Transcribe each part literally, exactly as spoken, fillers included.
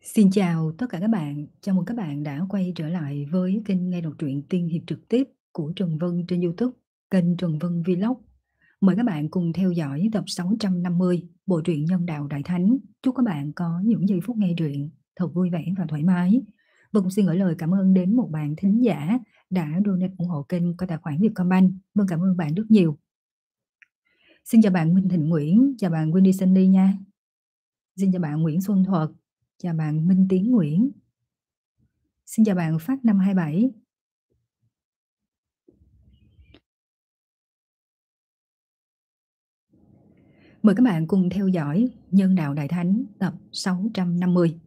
Xin chào tất cả các bạn, chào mừng các bạn đã quay trở lại với kênh nghe đọc truyện tiên hiệp trực tiếp của Trần Vân trên YouTube, kênh Trần Vân Vlog. Mời các bạn cùng theo dõi tập sáu trăm năm mươi bộ truyện Nhân Đạo Đại Thánh. Chúc các bạn có những giây phút nghe truyện thật vui vẻ và thoải mái. Vân cũng xin gửi lời cảm ơn đến một bạn thính giả đã donate ủng hộ kênh qua tài khoản Vietcombank. Vân cảm ơn bạn rất nhiều. Xin chào bạn Minh Thịnh Nguyễn, chào bạn Wendy Sunny nha. Xin chào bạn Nguyễn Xuân Thuật, chào bạn Minh Tiến Nguyễn. Xin chào bạn Phát năm hai bảy. Mời các bạn cùng theo dõi Nhân Đạo Đại Thánh tập sáu trăm năm mươi.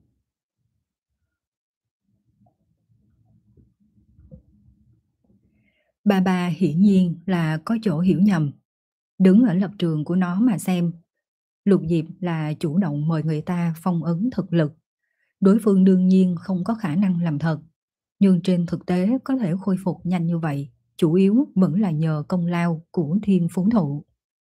Ba ba hiển nhiên là có chỗ hiểu nhầm. Đứng ở lập trường của nó mà xem, Lục Diệp là chủ động mời người ta phong ấn thực lực. Đối phương đương nhiên không có khả năng làm thật, nhưng trên thực tế có thể khôi phục nhanh như vậy, chủ yếu vẫn là nhờ công lao của Thiên Phú Thụ.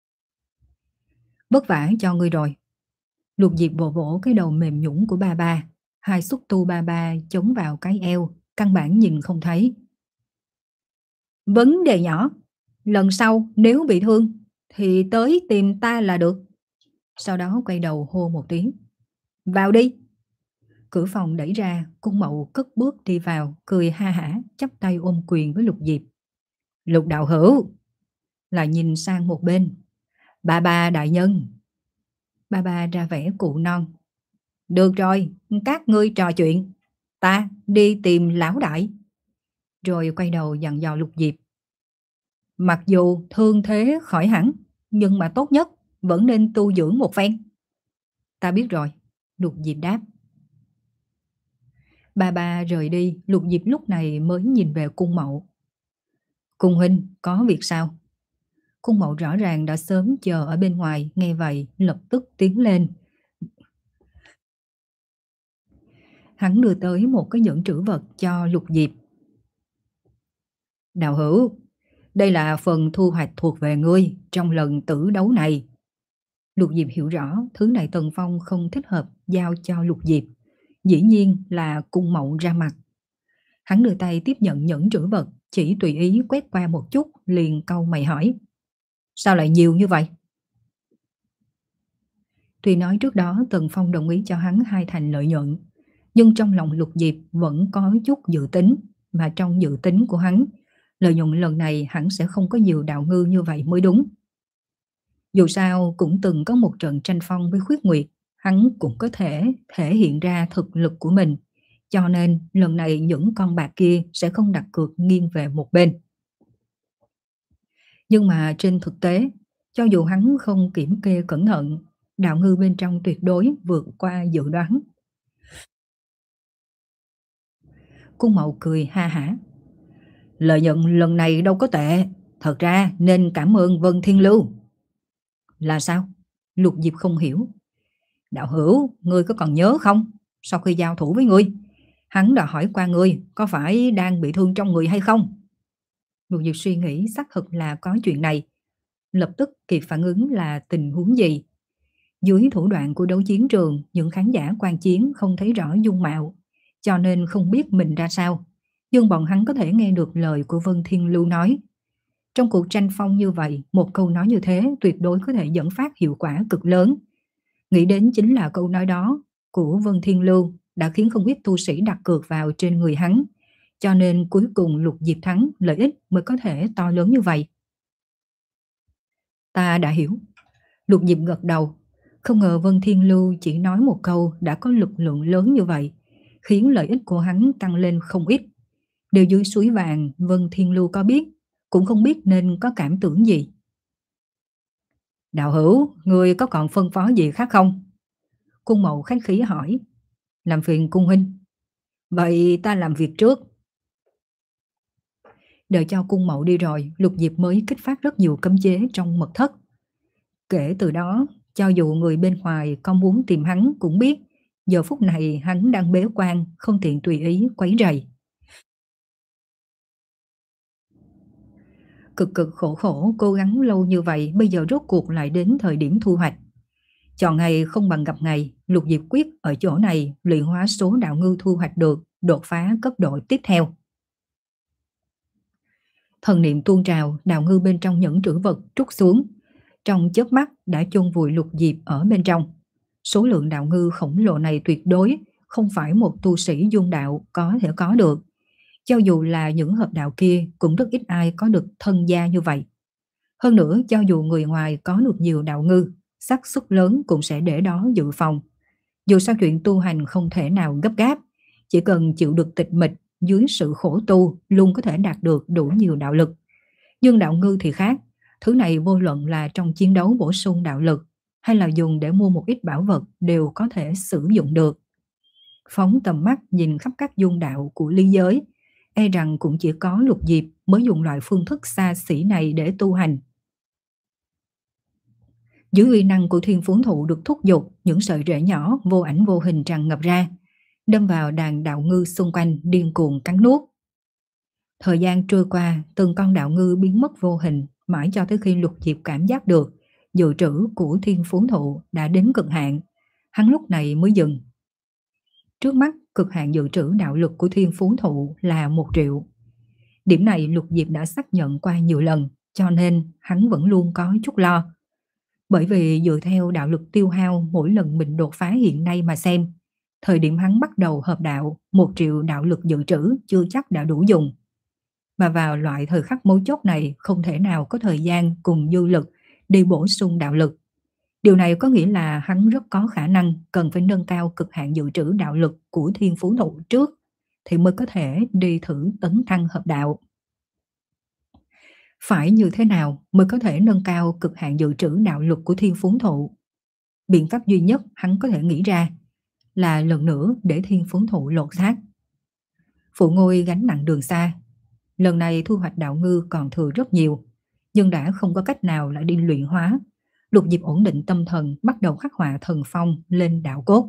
Vất vả cho ngươi rồi. Lục Diệp vỗ vỗ cái đầu mềm nhũn của ba ba, hai xúc tu ba ba chống vào cái eo, căn bản nhìn không thấy. Vấn đề nhỏ, lần sau nếu bị thương thì tới tìm ta là được. Sau đó quay đầu hô một tiếng. Vào đi. Cửa phòng đẩy ra, Cung Mậu cất bước đi vào, cười ha hả, chắp tay ôm quyền với Lục Diệp. Lục đạo hữu. Lại nhìn sang một bên. Ba ba đại nhân. Ba ba ra vẻ cụ non. Được rồi, các ngươi trò chuyện. Ta đi tìm lão đại. Rồi quay đầu dặn dò Lục Diệp. Mặc dù thương thế khỏi hẳn, nhưng mà tốt nhất vẫn nên tu dưỡng một phen. Ta biết rồi, Lục Diệp đáp. Ba ba rời đi, Lục Diệp lúc này mới nhìn về Cung Mậu. Cung huynh, có việc sao? Cung Mậu rõ ràng đã sớm chờ ở bên ngoài, nghe vậy lập tức tiến lên. Hắn đưa tới một cái nhẫn trữ vật cho Lục Diệp. Đạo hữu, đây là phần thu hoạch thuộc về ngươi trong lần tử đấu này. Lục Diệp hiểu rõ thứ này Tần Phong không thích hợp giao cho Lục Diệp. Dĩ nhiên là Cung Mậu ra mặt. Hắn đưa tay tiếp nhận nhẫn trữ vật, chỉ tùy ý quét qua một chút, liền cau mày hỏi. Sao lại nhiều như vậy? Tuy nói trước đó Tần Phong đồng ý cho hắn hai thành lợi nhuận, nhưng trong lòng Lục Diệp vẫn có chút dự tính, mà trong dự tính của hắn, lợi nhuận lần này hẳn sẽ không có nhiều đạo ngư như vậy mới đúng. Dù sao cũng từng có một trận tranh phong với Khuyết Nguyệt, hắn cũng có thể thể hiện ra thực lực của mình, cho nên lần này những con bạc kia sẽ không đặt cược nghiêng về một bên. Nhưng mà trên thực tế, cho dù hắn không kiểm kê cẩn thận, đạo ngư bên trong tuyệt đối vượt qua dự đoán. Cung Mậu cười ha hả. Lợi nhuận lần này đâu có tệ, thật ra nên cảm ơn Vân Thiên Lưu. Là sao? Lục Diệp không hiểu. Đạo hữu, ngươi có còn nhớ không? Sau khi giao thủ với ngươi, hắn đã hỏi qua ngươi có phải đang bị thương trong người hay không? Lục Diệp suy nghĩ xác thực là có chuyện này, lập tức kịp phản ứng là tình huống gì. Dưới thủ đoạn của đấu chiến trường, những khán giả quan chiến không thấy rõ dung mạo, cho nên không biết mình ra sao, nhưng bọn hắn có thể nghe được lời của Vân Thiên Lưu nói. Trong cuộc tranh phong như vậy, một câu nói như thế tuyệt đối có thể dẫn phát hiệu quả cực lớn. Nghĩ đến chính là câu nói đó của Vân Thiên Lưu đã khiến không ít tu sĩ đặt cược vào trên người hắn, cho nên cuối cùng Lục Diệp thắng, lợi ích mới có thể to lớn như vậy. Ta đã hiểu. Lục Diệp gật đầu. Không ngờ Vân Thiên Lưu chỉ nói một câu đã có lực lượng lớn như vậy, khiến lợi ích của hắn tăng lên không ít. Đều dưới suối vàng, Vân Thiên Lưu có biết, cũng không biết nên có cảm tưởng gì. Đạo hữu, người có còn phân phó gì khác không? Cung Mậu khách khí hỏi. Làm phiền cung huynh. Vậy ta làm việc trước. Đợi cho Cung Mậu đi rồi, Lục Diệp mới kích phát rất nhiều cấm chế trong mật thất. Kể từ đó, cho dù người bên ngoài có muốn tìm hắn cũng biết, giờ phút này hắn đang bế quan, không tiện tùy ý quấy rầy. Cực cực khổ khổ cố gắng lâu như vậy, bây giờ rốt cuộc lại đến thời điểm thu hoạch. Chọn ngày không bằng gặp ngày, Lục Diệp quyết ở chỗ này luyện hóa số đạo ngư thu hoạch được, đột phá cấp độ tiếp theo. Thần niệm tuôn trào, đạo ngư bên trong những trữ vật trút xuống, trong chớp mắt đã chôn vùi Lục Diệp ở bên trong. Số lượng đạo ngư khổng lồ này tuyệt đối không phải một tu sĩ dung đạo có thể có được. Cho dù là những hợp đạo kia cũng rất ít ai có được thân gia như vậy. Hơn nữa, cho dù người ngoài có được nhiều đạo ngư, xác suất lớn cũng sẽ để đó dự phòng. Dù sao chuyện tu hành không thể nào gấp gáp, chỉ cần chịu được tịch mịch dưới sự khổ tu luôn có thể đạt được đủ nhiều đạo lực. Nhưng đạo ngư thì khác, thứ này vô luận là trong chiến đấu bổ sung đạo lực hay là dùng để mua một ít bảo vật đều có thể sử dụng được. Phóng tầm mắt nhìn khắp các dung đạo của ly giới, e rằng cũng chỉ có Lục Diệp mới dùng loại phương thức xa xỉ này để tu hành. Dưới uy năng của thiên phú thụ được thúc giục, những sợi rễ nhỏ vô ảnh vô hình tràn ngập ra, đâm vào đàn đạo ngư xung quanh điên cuồng cắn nuốt. Thời gian trôi qua, từng con đạo ngư biến mất vô hình, mãi cho tới khi Lục Diệp cảm giác được dự trữ của thiên phú thụ đã đến cực hạn, hắn lúc này mới dừng. Trước mắt, cực hạn dự trữ đạo lực của thiên phú thụ là một triệu. Điểm này Lục Diệp đã xác nhận qua nhiều lần, cho nên hắn vẫn luôn có chút lo. Bởi vì dựa theo đạo lực tiêu hao mỗi lần mình đột phá hiện nay mà xem, thời điểm hắn bắt đầu hợp đạo, một triệu đạo lực dự trữ chưa chắc đã đủ dùng. Mà vào loại thời khắc mấu chốt này không thể nào có thời gian cùng dư lực đi bổ sung đạo lực. Điều này có nghĩa là hắn rất có khả năng cần phải nâng cao cực hạn dự trữ đạo lực của thiên phú thụ trước thì mới có thể đi thử tấn thăng hợp đạo. Phải như thế nào mới có thể nâng cao cực hạn dự trữ đạo lực của thiên phú thụ? Biện pháp duy nhất hắn có thể nghĩ ra là lần nữa để thiên phú thụ lột xác. Phụ ngôi gánh nặng đường xa. Lần này thu hoạch đạo ngư còn thừa rất nhiều, nhưng đã không có cách nào lại đi luyện hóa. Lục Diệp ổn định tâm thần, bắt đầu khắc họa thần phong lên đạo cốt.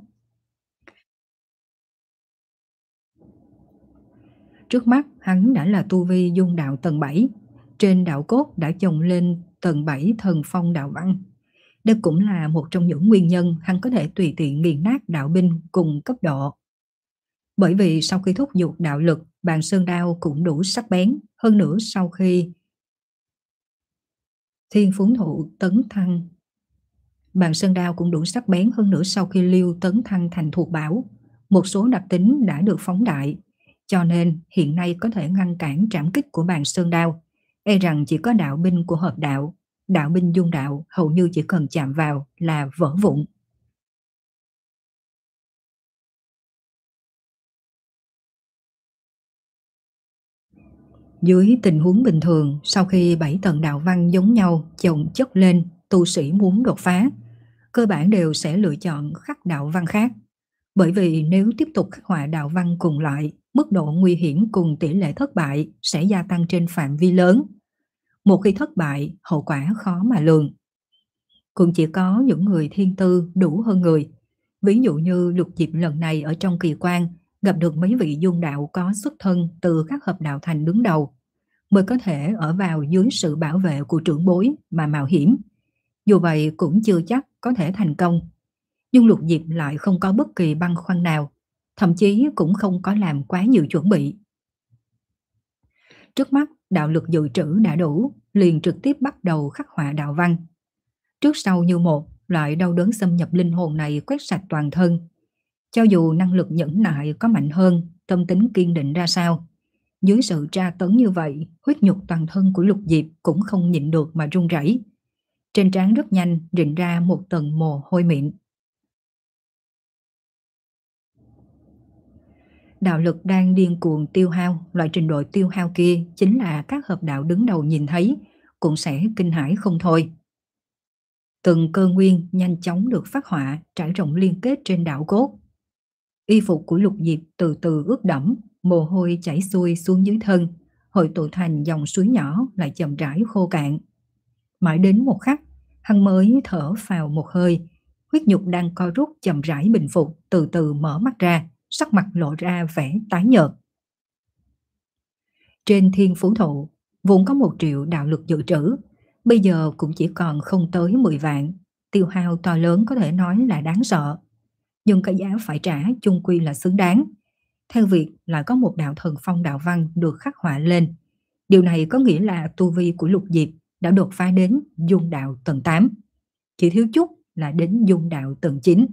Trước mắt hắn đã là tu vi dung đạo tầng bảy, trên đạo cốt đã chồng lên tầng bảy thần phong đạo văn. Đây cũng là một trong những nguyên nhân hắn có thể tùy tiện nghiền nát đạo binh cùng cấp độ. Bởi vì sau khi thúc giục đạo lực, bàn sơn đao cũng đủ sắc bén, hơn nữa sau khi thiên phú thụ tấn thăng, bàn sơn đao cũng đủ sắc bén hơn nữa sau khi Liêu tấn thăng thành thuộc bảo, một số đặc tính đã được phóng đại, cho nên hiện nay có thể ngăn cản trảm kích của bàn sơn đao. E rằng chỉ có đạo binh của hợp đạo, đạo binh dung đạo hầu như chỉ cần chạm vào là vỡ vụn. Dưới tình huống bình thường, sau khi bảy tầng đạo văn giống nhau chồng chất lên, tu sĩ muốn đột phá, cơ bản đều sẽ lựa chọn khắc đạo văn khác. Bởi vì nếu tiếp tục khắc họa đạo văn cùng loại, mức độ nguy hiểm cùng tỷ lệ thất bại sẽ gia tăng trên phạm vi lớn. Một khi thất bại, hậu quả khó mà lường. Cũng chỉ có những người thiên tư đủ hơn người. Ví dụ như Lục Diệp lần này ở trong kỳ quan gặp được mấy vị dung đạo có xuất thân từ các hợp đạo thành đứng đầu, mới có thể ở vào dưới sự bảo vệ của trưởng bối mà mạo hiểm. Dù vậy cũng chưa chắc có thể thành công. Nhưng Lục Diệp lại không có bất kỳ băn khoăn nào, thậm chí cũng không có làm quá nhiều chuẩn bị. Trước mắt đạo lực dự trữ đã đủ, liền trực tiếp bắt đầu khắc họa đạo văn. Trước sau như một, loại đau đớn xâm nhập linh hồn này quét sạch toàn thân. Cho dù năng lực nhẫn nại có mạnh hơn, tâm tính kiên định ra sao, dưới sự tra tấn như vậy, huyết nhục toàn thân của Lục Diệp cũng không nhịn được mà run rẩy. Trên trán rất nhanh rịn ra một tầng mồ hôi mịn. Đạo lực đang điên cuồng tiêu hao, loại trình độ tiêu hao kia chính là các hợp đạo đứng đầu nhìn thấy, cũng sẽ kinh hãi không thôi. Từng cơ nguyên nhanh chóng được phát họa, trải rộng liên kết trên đạo cốt. Y phục của Lục Diệp từ từ ướt đẫm, mồ hôi chảy xuôi xuống dưới thân, hội tụ thành dòng suối nhỏ lại chậm rãi khô cạn. Mãi đến một khắc, hắn mới thở phào một hơi, huyết nhục đang co rút chậm rãi bình phục, từ từ mở mắt ra, sắc mặt lộ ra vẻ tái nhợt. Trên thiên phú thụ, vốn có một triệu đạo lực dự trữ, bây giờ cũng chỉ còn không tới mười vạn, tiêu hao to lớn có thể nói là đáng sợ, nhưng cái giá phải trả chung quy là xứng đáng. Theo việc lại có một đạo thần phong đạo văn được khắc họa lên. Điều này có nghĩa là tu vi của Lục Diệp đã đột phá đến dung đạo tầng tám, chỉ thiếu chút là đến dung đạo tầng chín.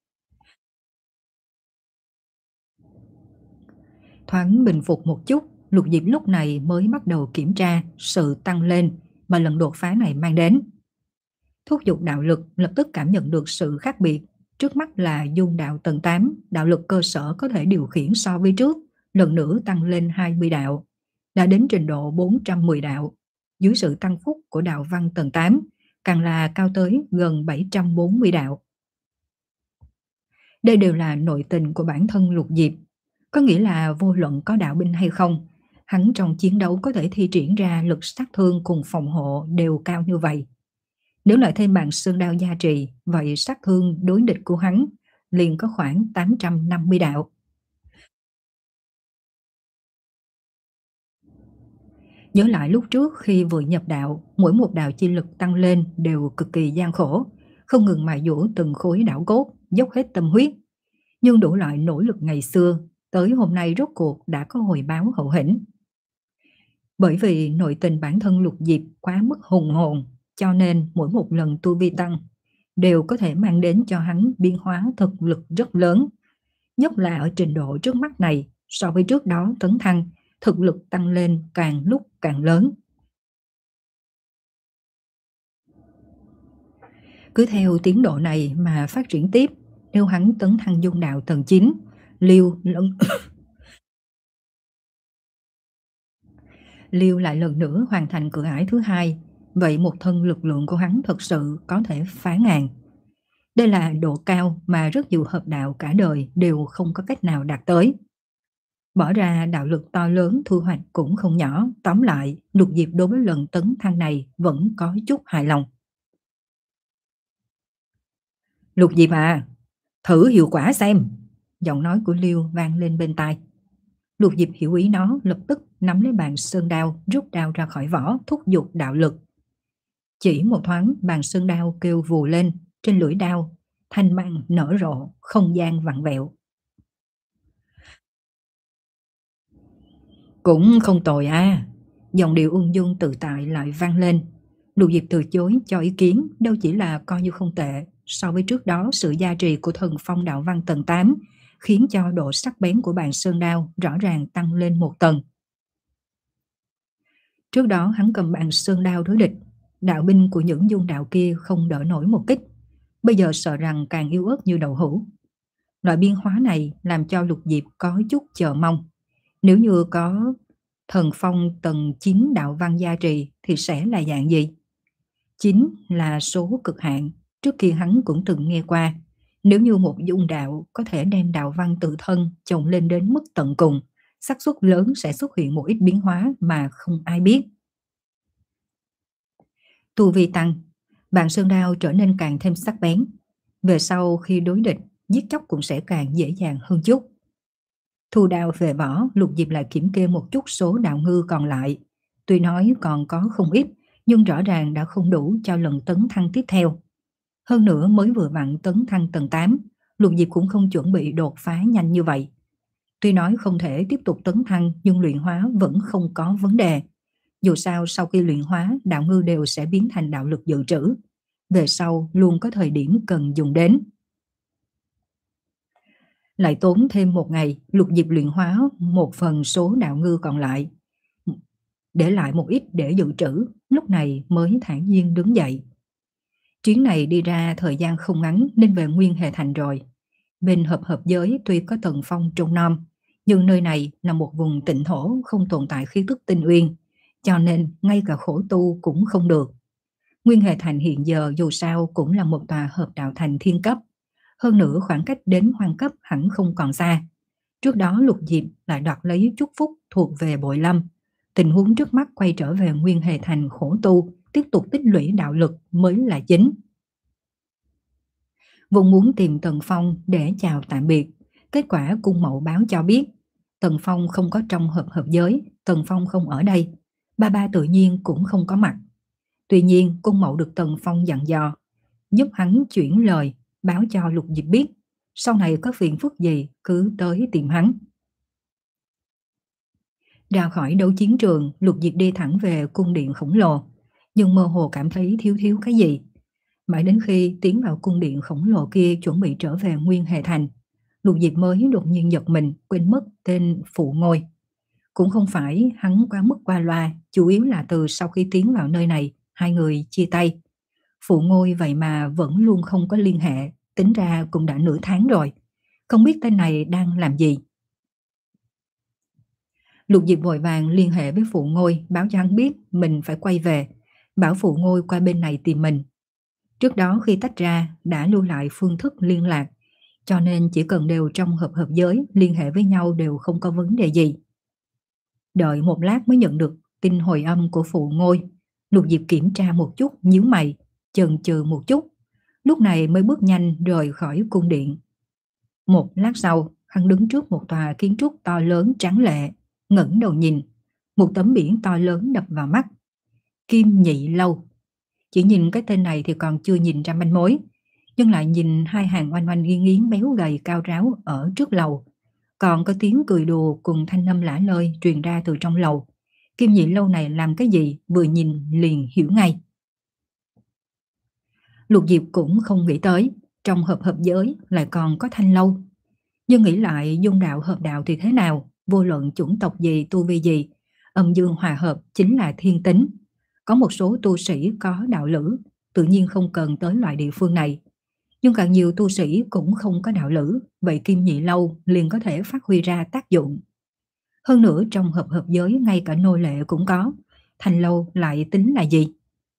Thoáng bình phục một chút, Lục Diệp lúc này mới bắt đầu kiểm tra sự tăng lên mà lần đột phá này mang đến. Thúc giục đạo lực lập tức cảm nhận được sự khác biệt. Trước mắt là dung đạo tầng tám, đạo lực cơ sở có thể điều khiển so với trước, lần nữa tăng lên hai mươi đạo, đã đến trình độ bốn trăm mười đạo. Dưới sự tăng phúc của đạo văn tầng tám, càng là cao tới gần bảy trăm bốn mươi đạo. Đây đều là nội tình của bản thân Lục Diệp, có nghĩa là vô luận có đạo binh hay không, hắn trong chiến đấu có thể thi triển ra lực sát thương cùng phòng hộ đều cao như vậy. Nếu lại thêm bản sơn đao gia trì, vậy sát thương đối địch của hắn liền có khoảng tám trăm năm mươi đạo. Nhớ lại lúc trước khi vừa nhập đạo, mỗi một đạo chi lực tăng lên đều cực kỳ gian khổ, không ngừng mài dũa từng khối đạo cốt, dốc hết tâm huyết. Nhưng đủ loại nỗ lực ngày xưa, tới hôm nay rốt cuộc đã có hồi báo hậu hĩnh. Bởi vì nội tình bản thân Lục Diệp quá mức hùng hồn, cho nên mỗi một lần tu vi tăng đều có thể mang đến cho hắn biến hóa thực lực rất lớn. Nhất là ở trình độ trước mắt này, so với trước đó tấn thăng, thực lực tăng lên càng lúc càng lớn. Cứ theo tiến độ này mà phát triển tiếp, nếu hắn tấn thăng dung đạo tầng chín, Liêu lẫn Liêu lại lần nữa hoàn thành cửa ải thứ hai, vậy một thân lực lượng của hắn thật sự có thể phá ngàn. Đây là độ cao mà rất nhiều hợp đạo cả đời đều không có cách nào đạt tới. Bỏ ra đạo lực to lớn thu hoạch cũng không nhỏ, tóm lại Lục Diệp đối với lần tấn thăng này vẫn có chút hài lòng. Lục Diệp à, thử hiệu quả xem, giọng nói của Liêu vang lên bên tai. Lục Diệp hiểu ý nó, lập tức nắm lấy bàn sơn đao, rút đao ra khỏi vỏ, thúc giục đạo lực. Chỉ một thoáng, bàn sơn đao kêu vù lên, trên lưỡi đao thanh mang nở rộ, không gian vặn vẹo. Cũng không tồi à, dòng điệu ung dung tự tại lại vang lên. Lục Diệp từ chối cho ý kiến, đâu chỉ là coi như không tệ. So với trước đó, sự gia trì của thần phong đạo văn tầng tám khiến cho độ sắc bén của bàn sơn đao rõ ràng tăng lên một tầng. Trước đó hắn cầm bàn sơn đao đối địch, đạo binh của những dung đạo kia không đỡ nổi một kích, bây giờ sợ rằng càng yếu ớt như đậu hũ. Loại biến hóa này làm cho Lục Diệp có chút chờ mong. Nếu như có thần phong tầng chín đạo văn gia trì thì sẽ là dạng gì? chín là số cực hạn, trước kia hắn cũng từng nghe qua. Nếu như một dung đạo có thể đem đạo văn tự thân chồng lên đến mức tận cùng, xác suất lớn sẽ xuất hiện một ít biến hóa mà không ai biết. Tu vi tăng, bàn sơn đao trở nên càng thêm sắc bén. Về sau khi đối địch, giết chóc cũng sẽ càng dễ dàng hơn chút. Thu đao về vỏ, Lục Diệp lại kiểm kê một chút số đạo ngư còn lại. Tuy nói còn có không ít, nhưng rõ ràng đã không đủ cho lần tấn thăng tiếp theo. Hơn nữa mới vừa vặn tấn thăng tầng tám, Lục Diệp cũng không chuẩn bị đột phá nhanh như vậy. Tuy nói không thể tiếp tục tấn thăng, nhưng luyện hóa vẫn không có vấn đề. Dù sao sau khi luyện hóa, đạo ngư đều sẽ biến thành đạo lực dự trữ. Về sau luôn có thời điểm cần dùng đến. Lại tốn thêm một ngày, Lục Diệp luyện hóa một phần số đạo ngư còn lại, để lại một ít để dự trữ, lúc này mới thản nhiên đứng dậy. Chuyến này đi ra thời gian không ngắn nên về Nguyên Hề Thành rồi. Bên hợp hợp giới tuy có thần phong trông nom, nhưng nơi này là một vùng tịnh thổ không tồn tại khí tức tinh uyên, cho nên ngay cả khổ tu cũng không được. Nguyên Hề Thành hiện giờ dù sao cũng là một tòa hợp đạo thành thiên cấp, hơn nữa khoảng cách đến hoang cấp hẳn không còn xa. Trước đó Lục Diệp lại đoạt lấy chúc phúc thuộc về Bội Lâm. Tình huống trước mắt quay trở về Nguyên Hề Thành khổ tu, tiếp tục tích lũy đạo lực mới là chính. Vốn muốn tìm Tần Phong để chào tạm biệt, kết quả cung mậu báo cho biết Tần Phong không có trong hợp hợp giới, Tần Phong không ở đây, ba ba tự nhiên cũng không có mặt. Tuy nhiên cung mậu được Tần Phong dặn dò, giúp hắn chuyển lời, báo cho Lục Diệp biết, sau này có phiền phức gì cứ tới tìm hắn. Ra khỏi đấu chiến trường, Lục Diệp đi thẳng về cung điện khổng lồ, nhưng mơ hồ cảm thấy thiếu thiếu cái gì. Mãi đến khi tiến vào cung điện khổng lồ kia chuẩn bị trở về Nguyên Hề Thành, Lục Diệp mới đột nhiên giật mình quên mất tên Phụ Ngôi. Cũng không phải hắn quá mức qua loa, chủ yếu là từ sau khi tiến vào nơi này, hai người chia tay. Phụ Ngôi vậy mà vẫn luôn không có liên hệ, tính ra cũng đã nửa tháng rồi. Không biết tên này đang làm gì. Lục Diệp vội vàng liên hệ với Phụ Ngôi, báo cho hắn biết mình phải quay về, bảo Phụ Ngôi qua bên này tìm mình. Trước đó khi tách ra đã lưu lại phương thức liên lạc, cho nên chỉ cần đều trong hợp hợp giới liên hệ với nhau đều không có vấn đề gì. Đợi một lát mới nhận được tin hồi âm của Phụ Ngôi. Lục Diệp kiểm tra một chút, nhíu mày, chần chừ một chút, lúc này mới bước nhanh rời khỏi cung điện. Một lát sau, hắn đứng trước một tòa kiến trúc to lớn tráng lệ, ngẩng đầu nhìn, một tấm biển to lớn đập vào mắt. Kim Nhị Lâu. Chỉ nhìn cái tên này thì còn chưa nhìn ra manh mối, nhưng lại nhìn hai hàng oanh oanh nghiến nghiến béo gầy cao ráo ở trước lầu, còn có tiếng cười đùa cùng thanh âm lả lơi truyền ra từ trong lầu. Kim Nhị Lâu này làm cái gì vừa nhìn liền hiểu ngay. Lục Diệp cũng không nghĩ tới trong hợp hợp giới lại còn có thanh lâu, nhưng nghĩ lại dung đạo hợp đạo thì thế nào, vô luận chủng tộc gì, tu vi gì, âm dương hòa hợp chính là thiên tính. Có một số tu sĩ có đạo lữ tự nhiên không cần tới loại địa phương này, nhưng càng nhiều tu sĩ cũng không có đạo lữ, vậy Kim Nhị Lâu liền có thể phát huy ra tác dụng. Hơn nữa trong hợp hợp giới ngay cả nô lệ cũng có, thanh lâu lại tính là gì?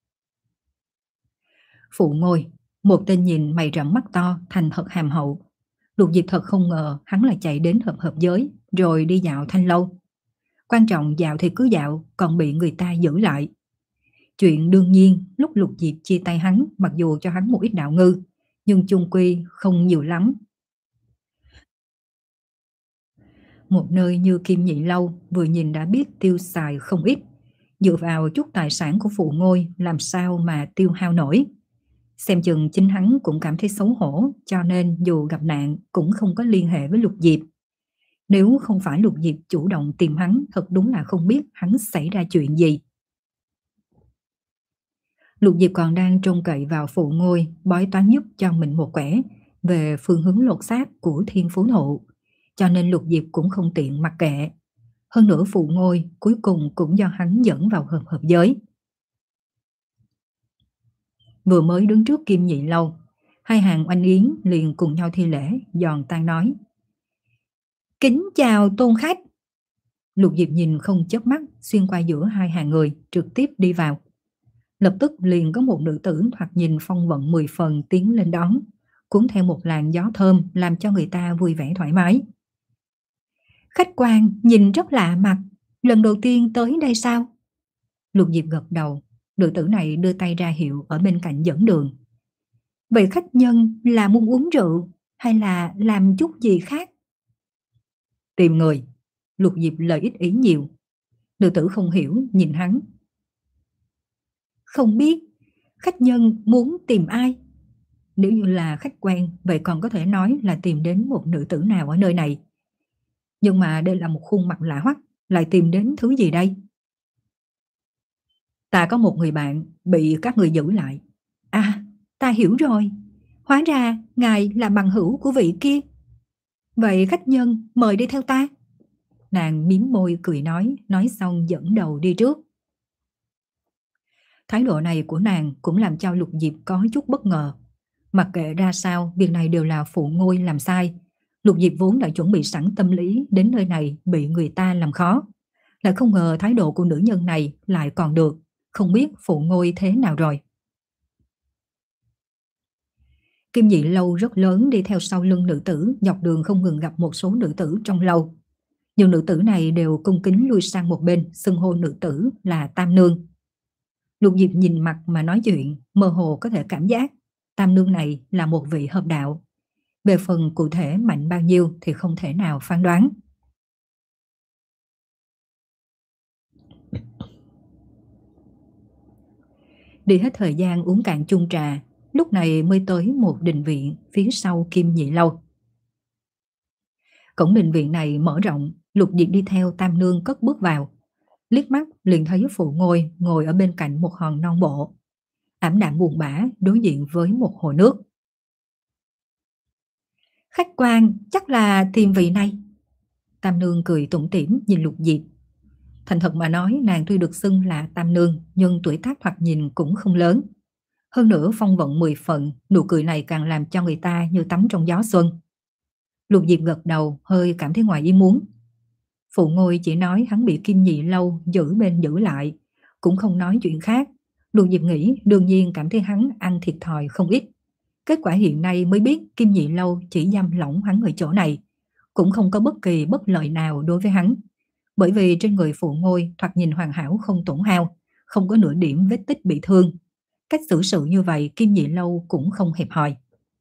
Phụ Ngôi, một tên nhìn mày rậm mắt to, thành thật hàm hậu. Lục Diệp thật không ngờ hắn lại chạy đến hợp hợp giới rồi đi dạo thanh lâu. Quan trọng dạo thì cứ dạo, còn bị người ta giữ lại. Chuyện đương nhiên lúc Lục Diệp chia tay hắn, mặc dù cho hắn một ít đạo ngư, nhưng chung quy không nhiều lắm. Một nơi như Kim Nhị Lâu vừa nhìn đã biết tiêu xài không ít, dựa vào chút tài sản của Phụ Ngôi làm sao mà tiêu hao nổi. Xem chừng chính hắn cũng cảm thấy xấu hổ, cho nên dù gặp nạn cũng không có liên hệ với Lục Diệp. Nếu không phải Lục Diệp chủ động tìm hắn, thật đúng là không biết hắn xảy ra chuyện gì. Lục Diệp còn đang trông cậy vào Phụ Ngôi bói toán giúp cho mình một quẻ về phương hướng lột xác của Thiên Phú Thụ, cho nên Lục Diệp cũng không tiện mặc kệ. Hơn nữa Phụ Ngôi cuối cùng cũng do hắn dẫn vào hợp hợp giới. Vừa mới đứng trước Kim Nhị Lâu, hai hàng oanh yến liền cùng nhau thi lễ, giòn tan nói: Kính chào tôn khách. Lục Diệp nhìn không chớp mắt xuyên qua giữa hai hàng người, trực tiếp đi vào. Lập tức liền có một nữ tử thoạt nhìn phong vận mười phần tiến lên đón, cuốn theo một làn gió thơm làm cho người ta vui vẻ thoải mái. Khách quan nhìn rất lạ mặt, lần đầu tiên tới đây sao? Lục Diệp gật đầu, nữ tử này đưa tay ra hiệu ở bên cạnh dẫn đường. Vậy khách nhân là muốn uống rượu hay là làm chút gì khác? Tìm người. Lục Diệp lời ít ý nhiều. Nữ tử không hiểu nhìn hắn. Không biết khách nhân muốn tìm ai? Nếu như là khách quen, vậy còn có thể nói là tìm đến một nữ tử nào ở nơi này. Nhưng mà đây là một khuôn mặt lạ hoắc, lại tìm đến thứ gì đây? Ta có một người bạn bị các người giữ lại. À, ta hiểu rồi. Hóa ra ngài là bằng hữu của vị kia. Vậy khách nhân mời đi theo ta. Nàng miếm môi cười nói, nói xong dẫn đầu đi trước. Thái độ này của nàng cũng làm cho Lục Diệp có chút bất ngờ. Mặc kệ ra sao, việc này đều là Phụ Ngôi làm sai. Lục Diệp vốn đã chuẩn bị sẵn tâm lý đến nơi này bị người ta làm khó. Lại không ngờ thái độ của nữ nhân này lại còn được. Không biết Phụ Ngôi thế nào rồi. Kim Nhị Lâu rất lớn, đi theo sau lưng nữ tử, dọc đường không ngừng gặp một số nữ tử trong lâu. Nhiều nữ tử này đều cung kính lui sang một bên, xưng hô nữ tử là Tam Nương. Lục Diệp nhìn mặt mà nói chuyện, mơ hồ có thể cảm giác Tam Nương này là một vị hợp đạo. Về phần cụ thể mạnh bao nhiêu thì không thể nào phán đoán. Đi hết thời gian uống cạn chung trà, lúc này mới tới một đình viện phía sau Kim Nhị Lâu. Cổng đình viện này mở rộng, Lục Diệp đi theo Tam Nương cất bước vào. Liếc mắt liền thấy Phụ Ngôi ngồi ở bên cạnh một hòn non bộ, ảm đạm buồn bã đối diện với một hồ nước. Khách quan chắc là tìm vị này. Tam Nương cười tủm tỉm nhìn Lục Diệp. Thành thật mà nói, nàng tuy được xưng là Tam Nương nhưng tuổi tác thoạt nhìn cũng không lớn. Hơn nữa phong vận mười phần, nụ cười này càng làm cho người ta như tắm trong gió xuân. Lục Diệp gật đầu, hơi cảm thấy ngoài ý muốn. Phụ Ngôi chỉ nói hắn bị Kim Nhị Lâu giữ bên giữ lại, cũng không nói chuyện khác. Lục Diệp nghĩ đương nhiên cảm thấy hắn ăn thiệt thòi không ít. Kết quả hiện nay mới biết Kim Nhị Lâu chỉ giam lỏng hắn ở chỗ này, cũng không có bất kỳ bất lợi nào đối với hắn. Bởi vì trên người Phụ Ngôi thoạt nhìn hoàn hảo không tổn hao, không có nửa điểm vết tích bị thương. Cách xử sự như vậy Kim Nhị Lâu cũng không hẹp hòi.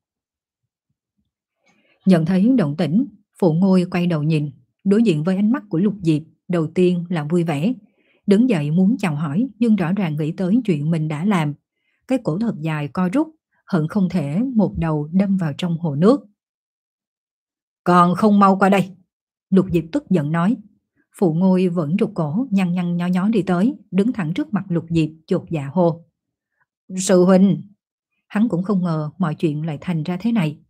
Nhận thấy động tĩnh, Phụ Ngôi quay đầu nhìn, đối diện với ánh mắt của Lục Diệp, đầu tiên là vui vẻ. Đứng dậy muốn chào hỏi nhưng rõ ràng nghĩ tới chuyện mình đã làm. Cái cổ thật dài co rút, hận không thể một đầu đâm vào trong hồ nước. Còn không mau qua đây. Lục Diệp tức giận nói. Phụ Ngôi vẫn rụt cổ, nhăn nhăn nhó nhó đi tới, đứng thẳng trước mặt Lục Diệp, chột dạ hô. Sư huynh. Hắn cũng không ngờ mọi chuyện lại thành ra thế này.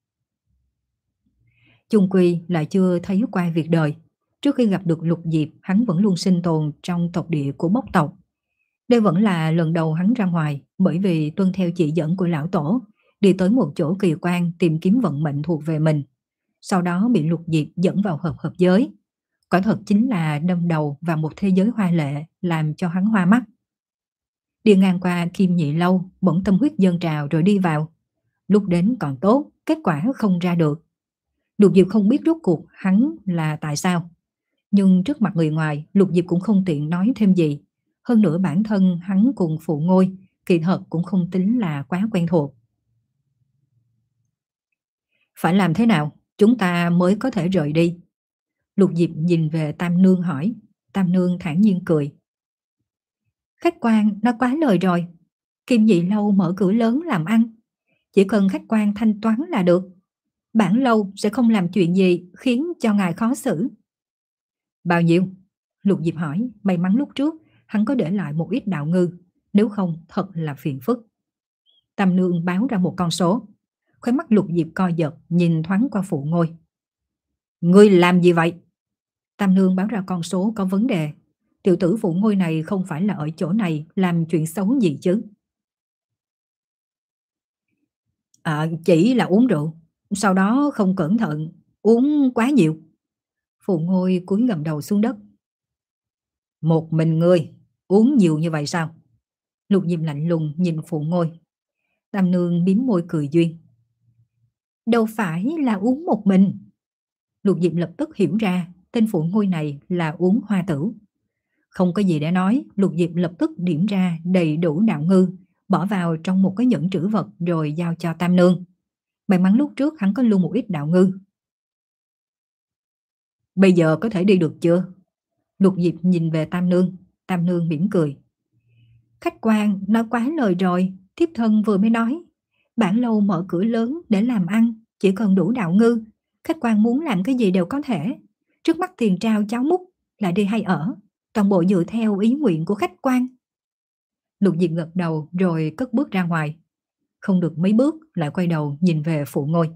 Chung quy lại chưa thấy qua việc đời. Trước khi gặp được Lục Diệp, hắn vẫn luôn sinh tồn trong tộc địa của bốc tộc. Đây vẫn là lần đầu hắn ra ngoài, bởi vì tuân theo chỉ dẫn của lão tổ, đi tới một chỗ kỳ quan tìm kiếm vận mệnh thuộc về mình. Sau đó bị Lục Diệp dẫn vào hợp hợp giới. Quả thật chính là đâm đầu vào một thế giới hoa lệ, làm cho hắn hoa mắt. Đi ngang qua Kim Nhị Lâu, bỗng tâm huyết dâng trào rồi đi vào. Lúc đến còn tốt, kết quả không ra được. Lục Diệp không biết rốt cuộc hắn là tại sao. Nhưng trước mặt người ngoài, Lục Diệp cũng không tiện nói thêm gì. Hơn nữa bản thân hắn cùng Phụ Ngôi, kỳ thật cũng không tính là quá quen thuộc. Phải làm thế nào, chúng ta mới có thể rời đi? Lục Diệp nhìn về Tam Nương hỏi. Tam Nương thản nhiên cười. Khách quan nói quá lời rồi. Kim Nhị Lâu mở cửa lớn làm ăn. Chỉ cần khách quan thanh toán là được. Bản lâu sẽ không làm chuyện gì khiến cho ngài khó xử. Bao nhiêu? Lục Diệp hỏi. May mắn lúc trước hắn có để lại một ít đạo ngư, nếu không thật là phiền phức. Tam Nương báo ra một con số. Khóe mắt Lục Diệp co giật, nhìn thoáng qua Phụ Ngôi. Ngươi làm gì vậy? Tam Nương báo ra con số có vấn đề. Tiểu tử Phụ Ngôi này không phải là ở chỗ này làm chuyện xấu gì chứ? À, chỉ là uống rượu, sau đó không cẩn thận, uống quá nhiều. Phụ Ngôi cúi gầm đầu xuống đất. Một mình ngươi uống nhiều như vậy sao? Lục Diệp lạnh lùng nhìn Phụ Ngôi. Tam Nương mím môi cười duyên. Đâu phải là uống một mình. Lục Diệp lập tức hiểu ra tên Phụ Ngôi này là uống hoa tử. Không có gì để nói, Lục Diệp lập tức điểm ra đầy đủ đạo ngư, bỏ vào trong một cái nhẫn trữ vật rồi giao cho Tam Nương. May mắn lúc trước hắn có lưu một ít đạo ngư. Bây giờ có thể đi được chưa? Lục Diệp nhìn về Tam Nương. Tam Nương mỉm cười. Khách quan nói quá lời rồi, thiếp thân vừa mới nói. Bản lâu mở cửa lớn để làm ăn, chỉ cần đủ đạo ngư. Khách quan muốn làm cái gì đều có thể. Trước mắt tiền trao cháo múc, lại đi hay ở. Toàn bộ dựa theo ý nguyện của khách quan. Lục Diệp gật đầu rồi cất bước ra ngoài. Không được mấy bước lại quay đầu nhìn về Phụ Ngôi.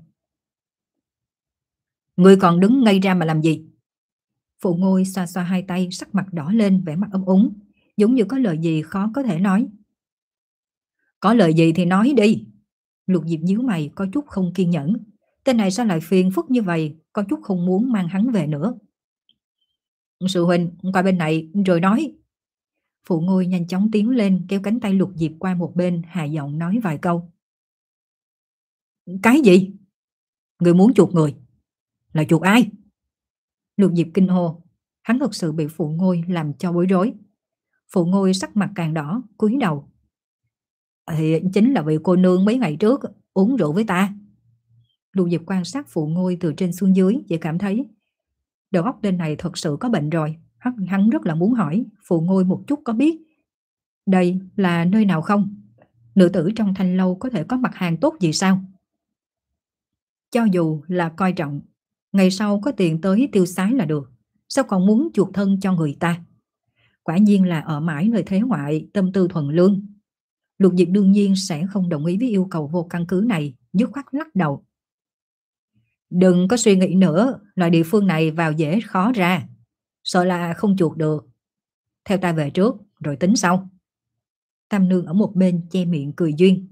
Ngươi còn đứng ngây ra mà làm gì? Phụ Ngôi xoa xoa hai tay, sắc mặt đỏ lên, vẻ mặt ấp úng, giống như có lời gì khó có thể nói. Có lời gì thì nói đi. Lục Diệp nhíu mày có chút không kiên nhẫn. Tên này sao lại phiền phức như vậy, có chút không muốn mang hắn về nữa. Sư huynh, qua bên này rồi nói. Phụ Ngôi nhanh chóng tiến lên, kéo cánh tay Lục Diệp qua một bên, hạ giọng nói vài câu. Cái gì? Người muốn chuộc người? Là chuộc ai? Lục Diệp kinh hô. Hắn thật sự bị Phụ Ngôi làm cho bối rối. Phụ Ngôi sắc mặt càng đỏ, cúi đầu. Thì chính là vị cô nương mấy ngày trước uống rượu với ta. Lục Diệp quan sát Phụ Ngôi từ trên xuống dưới, chỉ cảm thấy đầu óc tên này thật sự có bệnh rồi. Hắn, hắn rất là muốn hỏi Phụ Ngôi một chút có biết đây là nơi nào không? Nữ tử trong thanh lâu có thể có mặt hàng tốt gì sao? Cho dù là coi trọng, ngày sau có tiền tới tiêu xái là được, sao còn muốn chuộc thân cho người ta? Quả nhiên là ở mãi nơi thế ngoại, tâm tư thuần lương. Lục Diệp đương nhiên sẽ không đồng ý với yêu cầu vô căn cứ này, dứt khoát lắc đầu. Đừng có suy nghĩ nữa, loại địa phương này vào dễ khó ra, sợ là không chuộc được. Theo ta về trước, rồi tính sau. Tam Nương ở một bên che miệng cười duyên.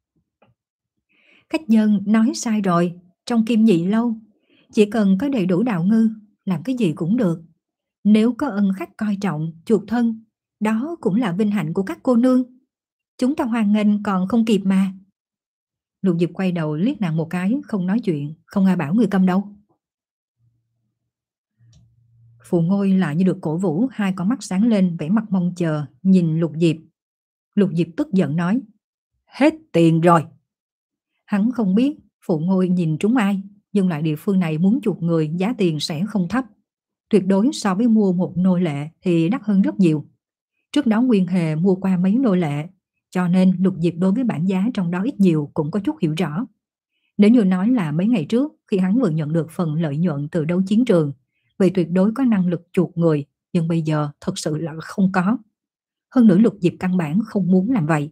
Khách nhân nói sai rồi, trong Kim Nhị lâu, chỉ cần có đầy đủ đạo ngư, làm cái gì cũng được. Nếu có ân khách coi trọng, chuộc thân, đó cũng là vinh hạnh của các cô nương. Chúng ta hoan nghênh còn không kịp mà. Lục Diệp quay đầu liếc nàng một cái, không nói chuyện, không ai bảo người câm đâu. Phù Ngôi lại như được cổ vũ, hai con mắt sáng lên, vẻ mặt mong chờ, nhìn Lục Diệp. Lục Diệp tức giận nói, hết tiền rồi. Hắn không biết Phù Ngôi nhìn trúng ai, nhưng lại địa phương này muốn chuộc người giá tiền sẽ không thấp. Tuyệt đối so với mua một nô lệ thì đắt hơn rất nhiều. Trước đó Nguyên Hề mua qua mấy nô lệ, cho nên Lục Diệp đối với bản giá trong đó ít nhiều cũng có chút hiểu rõ. Nếu như nói là mấy ngày trước, khi hắn vừa nhận được phần lợi nhuận từ đấu chiến trường, vậy tuyệt đối có năng lực chuộc người, nhưng bây giờ thật sự là không có. Hơn nữa Lục Diệp căn bản không muốn làm vậy.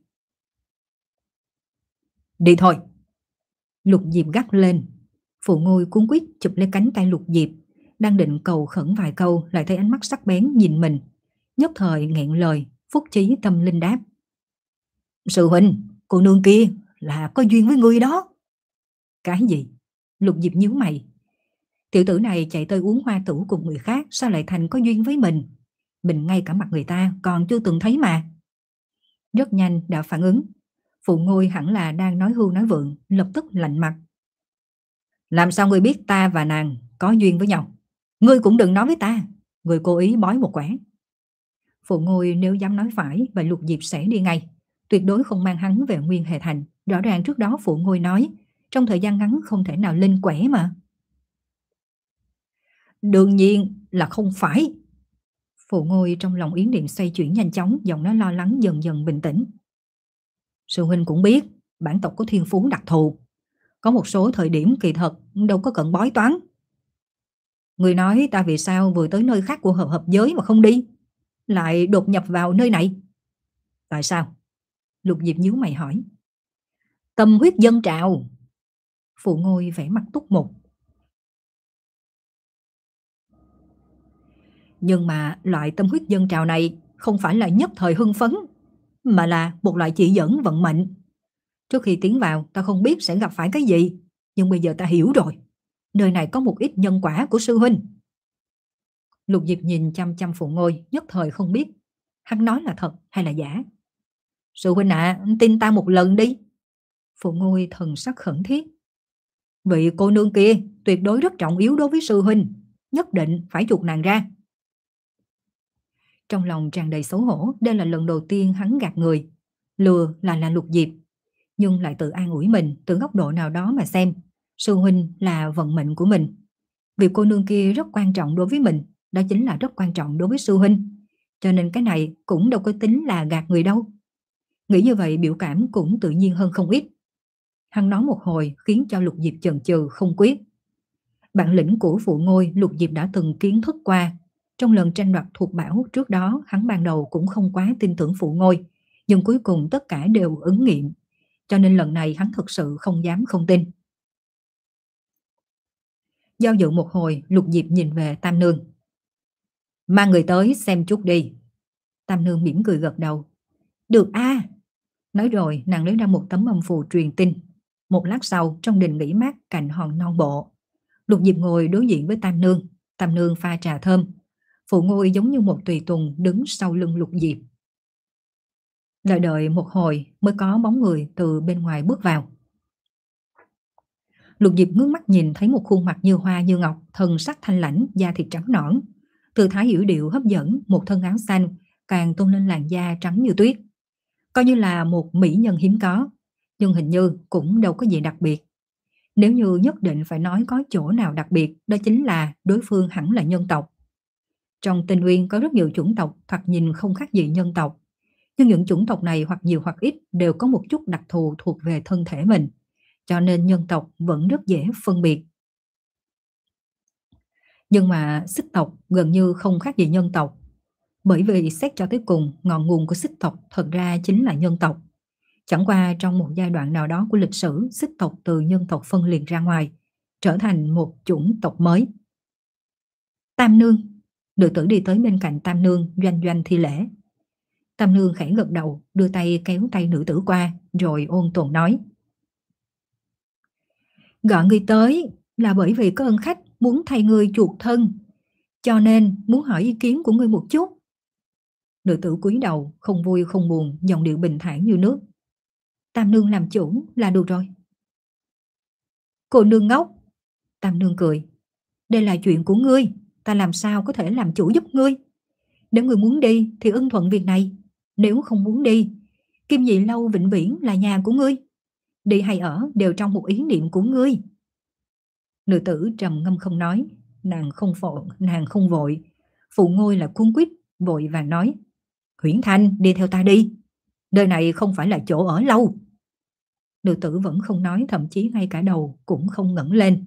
Đi thôi. Lục Diệp gắt lên. Phù Ngôi cuống quýt chụp lấy cánh tay Lục Diệp, đang định cầu khẩn vài câu, lại thấy ánh mắt sắc bén nhìn mình, nhất thời nghẹn lời, phúc chí tâm linh đáp. Sư huynh, cô nương kia là có duyên với ngươi đó. Cái gì? Lục Diệp nhíu mày. Tiểu tử này chạy tới uống hoa tửu cùng người khác, sao lại thành có duyên với mình? Mình ngay cả mặt người ta còn chưa từng thấy mà. Rất nhanh đã phản ứng. Phù Ngôi hẳn là đang nói hưu nói vượng, lập tức lạnh mặt. Làm sao ngươi biết ta và nàng có duyên với nhau? Ngươi cũng đừng nói với ta, ngươi cố ý bói một quẻ. Phù Ngôi nếu dám nói phải, vậy Lục Diệp sẽ đi ngay, tuyệt đối không mang hắn về Nguyên Hề Thành. Rõ ràng trước đó Phù Ngôi nói, trong thời gian ngắn không thể nào lên quẻ mà. Đương nhiên là không phải. Phù Ngôi trong lòng Yến Điện xoay chuyển nhanh chóng, giọng nói lo lắng dần dần bình tĩnh. Sư huynh cũng biết, bản tộc có thiên phú đặc thù, có một số thời điểm kỳ thật đâu có cần bói toán. Người nói ta vì sao vừa tới nơi khác của hợp hợp giới mà không đi, lại đột nhập vào nơi này? Tại sao? Lục Diệp nhíu mày hỏi. Tâm huyết dâng trào. Phù Ngôi vẻ mặt túc mục. Nhưng mà loại tâm huyết dâng trào này không phải là nhất thời hưng phấn, mà là một loại chỉ dẫn vận mệnh. Trước khi tiến vào ta không biết sẽ gặp phải cái gì, nhưng bây giờ ta hiểu rồi. Nơi này có một ít nhân quả của sư huynh. Lục Diệp nhìn chăm chăm Phù Ngôi, nhất thời không biết hắn nói là thật hay là giả. Sư huynh ạ, à, tin ta một lần đi. Phù Ngôi thần sắc khẩn thiết. Vị cô nương kia tuyệt đối rất trọng yếu đối với sư huynh, nhất định phải chuộc nàng ra. Trong lòng tràn đầy xấu hổ, đây là lần đầu tiên hắn gạt người, lừa là là Lục Diệp, nhưng lại tự an ủi mình, từ góc độ nào đó mà xem, sư huynh là vận mệnh của mình. Vì cô nương kia rất quan trọng đối với mình, đó chính là rất quan trọng đối với sư huynh, cho nên cái này cũng đâu có tính là gạt người đâu. Nghĩ như vậy biểu cảm cũng tự nhiên hơn không ít. Hắn nói một hồi khiến cho Lục Diệp chần chừ không quyết. Bản lĩnh của Phù Ngôi Lục Diệp đã từng kiến thức qua. Trong lần tranh đoạt thuộc bảo trước đó, hắn ban đầu cũng không quá tin tưởng Phù Ngôi, nhưng cuối cùng tất cả đều ứng nghiệm, cho nên lần này hắn thực sự không dám không tin. Giao dự một hồi, Lục Diệp nhìn về Tam Nương. Mang người tới xem chút đi. Tam Nương mỉm cười gật đầu. Được a. À. Nói rồi nàng lấy ra một tấm âm phù truyền tin. Một lát sau trong đình nghỉ mát cạnh hòn non bộ, Lục Diệp ngồi đối diện với Tam Nương. Tam Nương pha trà thơm. Phù Ngôi giống như một tùy tùng đứng sau lưng Lục Diệp. Đợi đợi một hồi mới có bóng người từ bên ngoài bước vào. Lục Diệp ngước mắt nhìn thấy một khuôn mặt như hoa như ngọc, thân sắc thanh lãnh, da thịt trắng nõn, tư thái yểu điệu hấp dẫn, một thân áo xanh càng tôn lên làn da trắng như tuyết, coi như là một mỹ nhân hiếm có, nhưng hình như cũng đâu có gì đặc biệt. Nếu như nhất định phải nói có chỗ nào đặc biệt, đó chính là đối phương hẳn là nhân tộc. Trong Tinh Uyên có rất nhiều chủng tộc thoạt nhìn không khác gì nhân tộc, Nhưng những chủng tộc này hoặc nhiều hoặc ít đều có một chút đặc thù thuộc về thân thể mình, cho nên nhân tộc vẫn rất dễ phân biệt. Nhưng mà xích tộc gần như không khác gì nhân tộc, bởi vì xét cho tới cùng, ngọn nguồn của xích tộc thật ra chính là nhân tộc. Chẳng qua trong một giai đoạn nào đó của lịch sử, xích tộc từ nhân tộc phân liệt ra ngoài, trở thành một chủng tộc mới. Tam nương, nữ tử đi tới bên cạnh Tam nương, doanh doanh thi lễ. Tam nương khẽ gật đầu, đưa tay kéo tay nữ tử qua, rồi ôn tồn nói: Gọi ngươi tới là bởi vì có ân khách muốn thay ngươi chuộc thân, cho nên muốn hỏi ý kiến của ngươi một chút. Nữ tử cúi đầu, không vui không buồn, giọng điệu bình thản như nước. Tam nương làm chủ là được rồi. Cô nương ngốc. Tam nương cười. Đây là chuyện của ngươi, ta làm sao có thể làm chủ giúp ngươi. Nếu ngươi muốn đi thì ưng thuận việc này, nếu không muốn đi, Kim Nhị Lâu vĩnh viễn là nhà của ngươi. Đi hay ở đều trong một ý niệm của ngươi. Nữ tử trầm ngâm không nói. Nàng không vội, nàng không vội. Phụ Ngôi là cuống quýt, vội vàng nói: Huyễn Thanh, đi theo ta đi. Nơi này không phải là chỗ ở lâu. Nữ tử vẫn không nói, thậm chí ngay cả đầu cũng không ngẩng lên.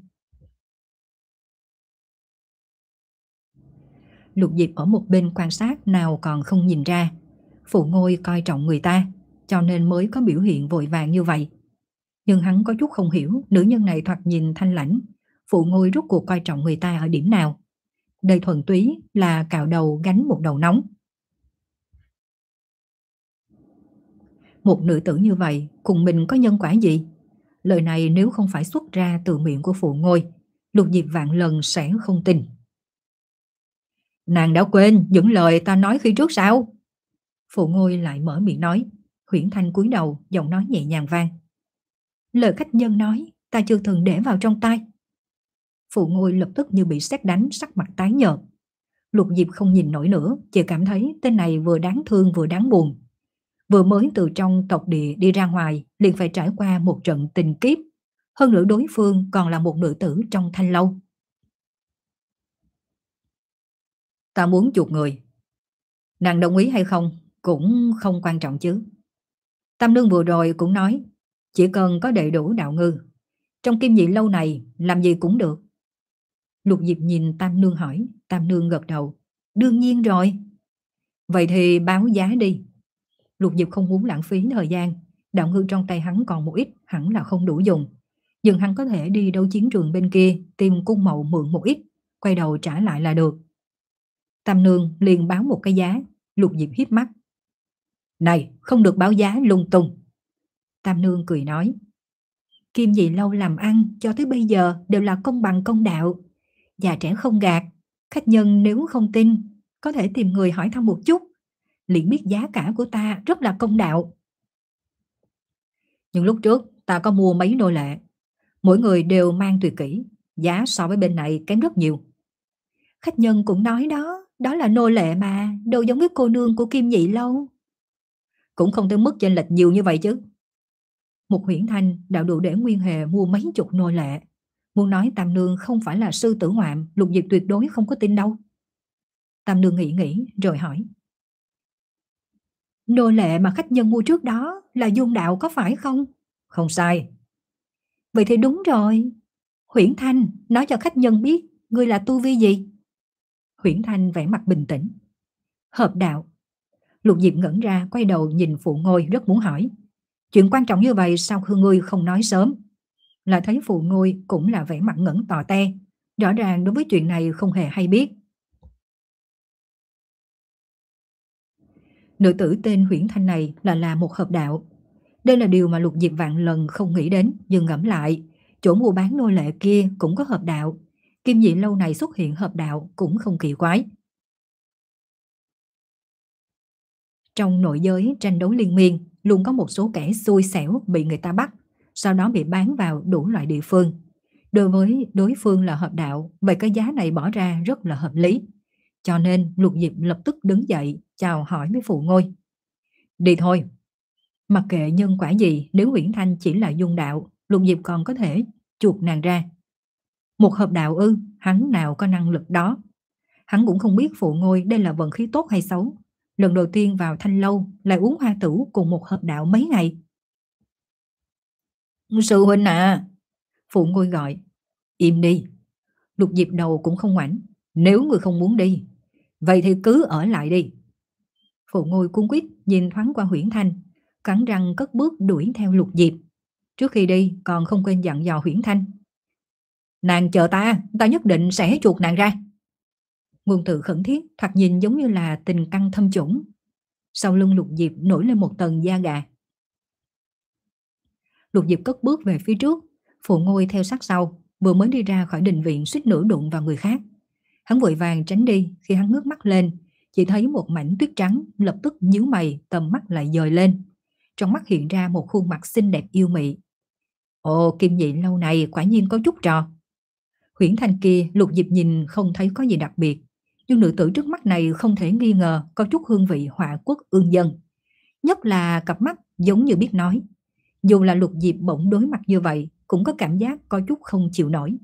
Lục Diệp ở một bên quan sát, nào còn không nhìn ra Phụ Ngôi coi trọng người ta, cho nên mới có biểu hiện vội vàng như vậy. Nhưng hắn có chút không hiểu, nữ nhân này thoạt nhìn thanh lãnh, Phụ Ngôi rốt cuộc coi trọng người ta ở điểm nào. Đây thuần túy là cạo đầu gánh một đầu nóng. Một nữ tử như vậy cùng mình có nhân quả gì? Lời này nếu không phải xuất ra từ miệng của Phụ Ngôi, Lục Diệp vạn lần sẽ không tin. Nàng đã quên những lời ta nói khi trước sao? Phụ Ngôi lại mở miệng nói. Huyễn Thanh cúi đầu, giọng nói nhẹ nhàng vang. Lời khách nhân nói ta chưa từng để vào trong tai. Phụ Ngôi lập tức như bị sét đánh, sắc mặt tái nhợt. Lục Diệp không nhìn nổi nữa, chỉ cảm thấy tên này vừa đáng thương vừa đáng buồn. Vừa mới từ trong tộc địa đi ra ngoài, liền phải trải qua một trận tình kiếp. Hơn nữa đối phương còn là một nữ tử trong thanh lâu. Ta muốn chuộc người. Nàng đồng ý hay không cũng không quan trọng chứ. Tam nương vừa rồi cũng nói, chỉ cần có đầy đủ đạo ngư, trong Kim Nhị Lâu này làm gì cũng được. Lục Diệp nhìn Tam nương hỏi. Tam nương gật đầu. Đương nhiên rồi. Vậy thì báo giá đi. Lục Diệp không muốn lãng phí thời gian. Đạo ngư trong tay hắn còn một ít, hẳn là không đủ dùng. Nhưng hắn có thể đi đấu chiến trường bên kia, tìm cung mậu mượn một ít, quay đầu trả lại là được. Tam nương liền báo một cái giá. Lục Diệp hiếp mắt. Này, không được báo giá lung tung. Tam nương cười nói. Kim Nhị Lâu làm ăn cho tới bây giờ đều là công bằng công đạo. Già trẻ không gạt. Khách nhân nếu không tin, có thể tìm người hỏi thăm một chút, liền biết giá cả của ta rất là công đạo. Nhưng lúc trước ta có mua mấy nô lệ, mỗi người đều mang tuyệt kỹ, giá so với bên này kém rất nhiều. Khách nhân cũng nói đó, đó là nô lệ mà, đâu giống với cô nương của Kim Nhị Lâu. Cũng không tới mức chênh lệch nhiều như vậy chứ. Một Huyễn Thanh đã đủ để Nguyên Hề mua mấy chục nô lệ. Muốn nói Tam nương không phải là sư tử ngoạm, Lục Diệp tuyệt đối không có tin đâu. Tam nương nghĩ nghĩ rồi hỏi. Nô lệ mà khách nhân mua trước đó là Dung Đạo có phải không? Không sai. Vậy thì đúng rồi. Huyễn Thanh, nói cho khách nhân biết ngươi là tu vi gì? Huyễn Thanh vẻ mặt bình tĩnh. Hợp đạo. Lục Diệp ngẩn ra, quay đầu nhìn Phụ Ngôi, rất muốn hỏi. Chuyện quan trọng như vậy sao ngươi không nói sớm? Lại thấy Phụ Ngôi cũng là vẻ mặt ngẩn tò te, rõ ràng đối với chuyện này không hề hay biết. Nữ tử tên Huyễn Thanh này là là một hợp đạo. Đây là điều mà Lục Diệp vạn lần không nghĩ đến, nhưng ngẫm lại, chỗ mua bán nô lệ kia cũng có hợp đạo. Kim Nhị Lâu này xuất hiện hợp đạo cũng không kỳ quái. Trong nội giới tranh đấu liên miên, luôn có một số kẻ xui xẻo bị người ta bắt, sau đó bị bán vào đủ loại địa phương. Đối với đối phương là hợp đạo, vậy cái giá này bỏ ra rất là hợp lý. Cho nên Lục Diệp lập tức đứng dậy, chào hỏi với Phụ Ngôi. Đi thôi. Mặc kệ nhân quả gì, nếu Huyễn Thanh chỉ là Dung Đạo, Lục Diệp còn có thể chuộc nàng ra. Một hợp đạo ư, hắn nào có năng lực đó. Hắn cũng không biết Phụ Ngôi đây là vận khí tốt hay xấu. lần đầu tiên vào Thanh Lâu lại uống hoa tử cùng một hợp đạo mấy ngày. Sư huynh à, Phụ Ngôi gọi. Im đi. Lục Diệp đầu cũng không ngoảnh. Nếu người không muốn đi, vậy thì cứ ở lại đi. Phụ Ngôi cuống quýt nhìn thoáng qua Huyễn Thanh, cắn răng cất bước đuổi theo Lục Diệp. Trước khi đi còn không quên dặn dò Huyễn Thanh. Nàng chờ ta, ta nhất định sẽ chuộc nàng ra. Ngôn từ khẩn thiết, thoạt nhìn giống như là tình căng thâm chủng. Sau lưng Lục Diệp nổi lên một tầng da gà. Lục Diệp cất bước về phía trước, Phụ Ngôi theo sát sau, vừa mới đi ra khỏi đình viện suýt nữa đụng vào người khác. Hắn vội vàng tránh đi, khi hắn ngước mắt lên, chỉ thấy một mảnh tuyết trắng, lập tức nhíu mày, tầm mắt lại dời lên. Trong mắt hiện ra một khuôn mặt xinh đẹp yêu mị. Ồ, Kim Nhị lâu này quả nhiên có chút trò. Huyễn Thanh kia Lục Diệp nhìn không thấy có gì đặc biệt, nhưng nữ tử trước mắt này không thể nghi ngờ có chút hương vị họa quốc ương dân. Nhất là cặp mắt giống như biết nói. Dù là Lục Diệp bỗng đối mặt như vậy, cũng có cảm giác có chút không chịu nổi.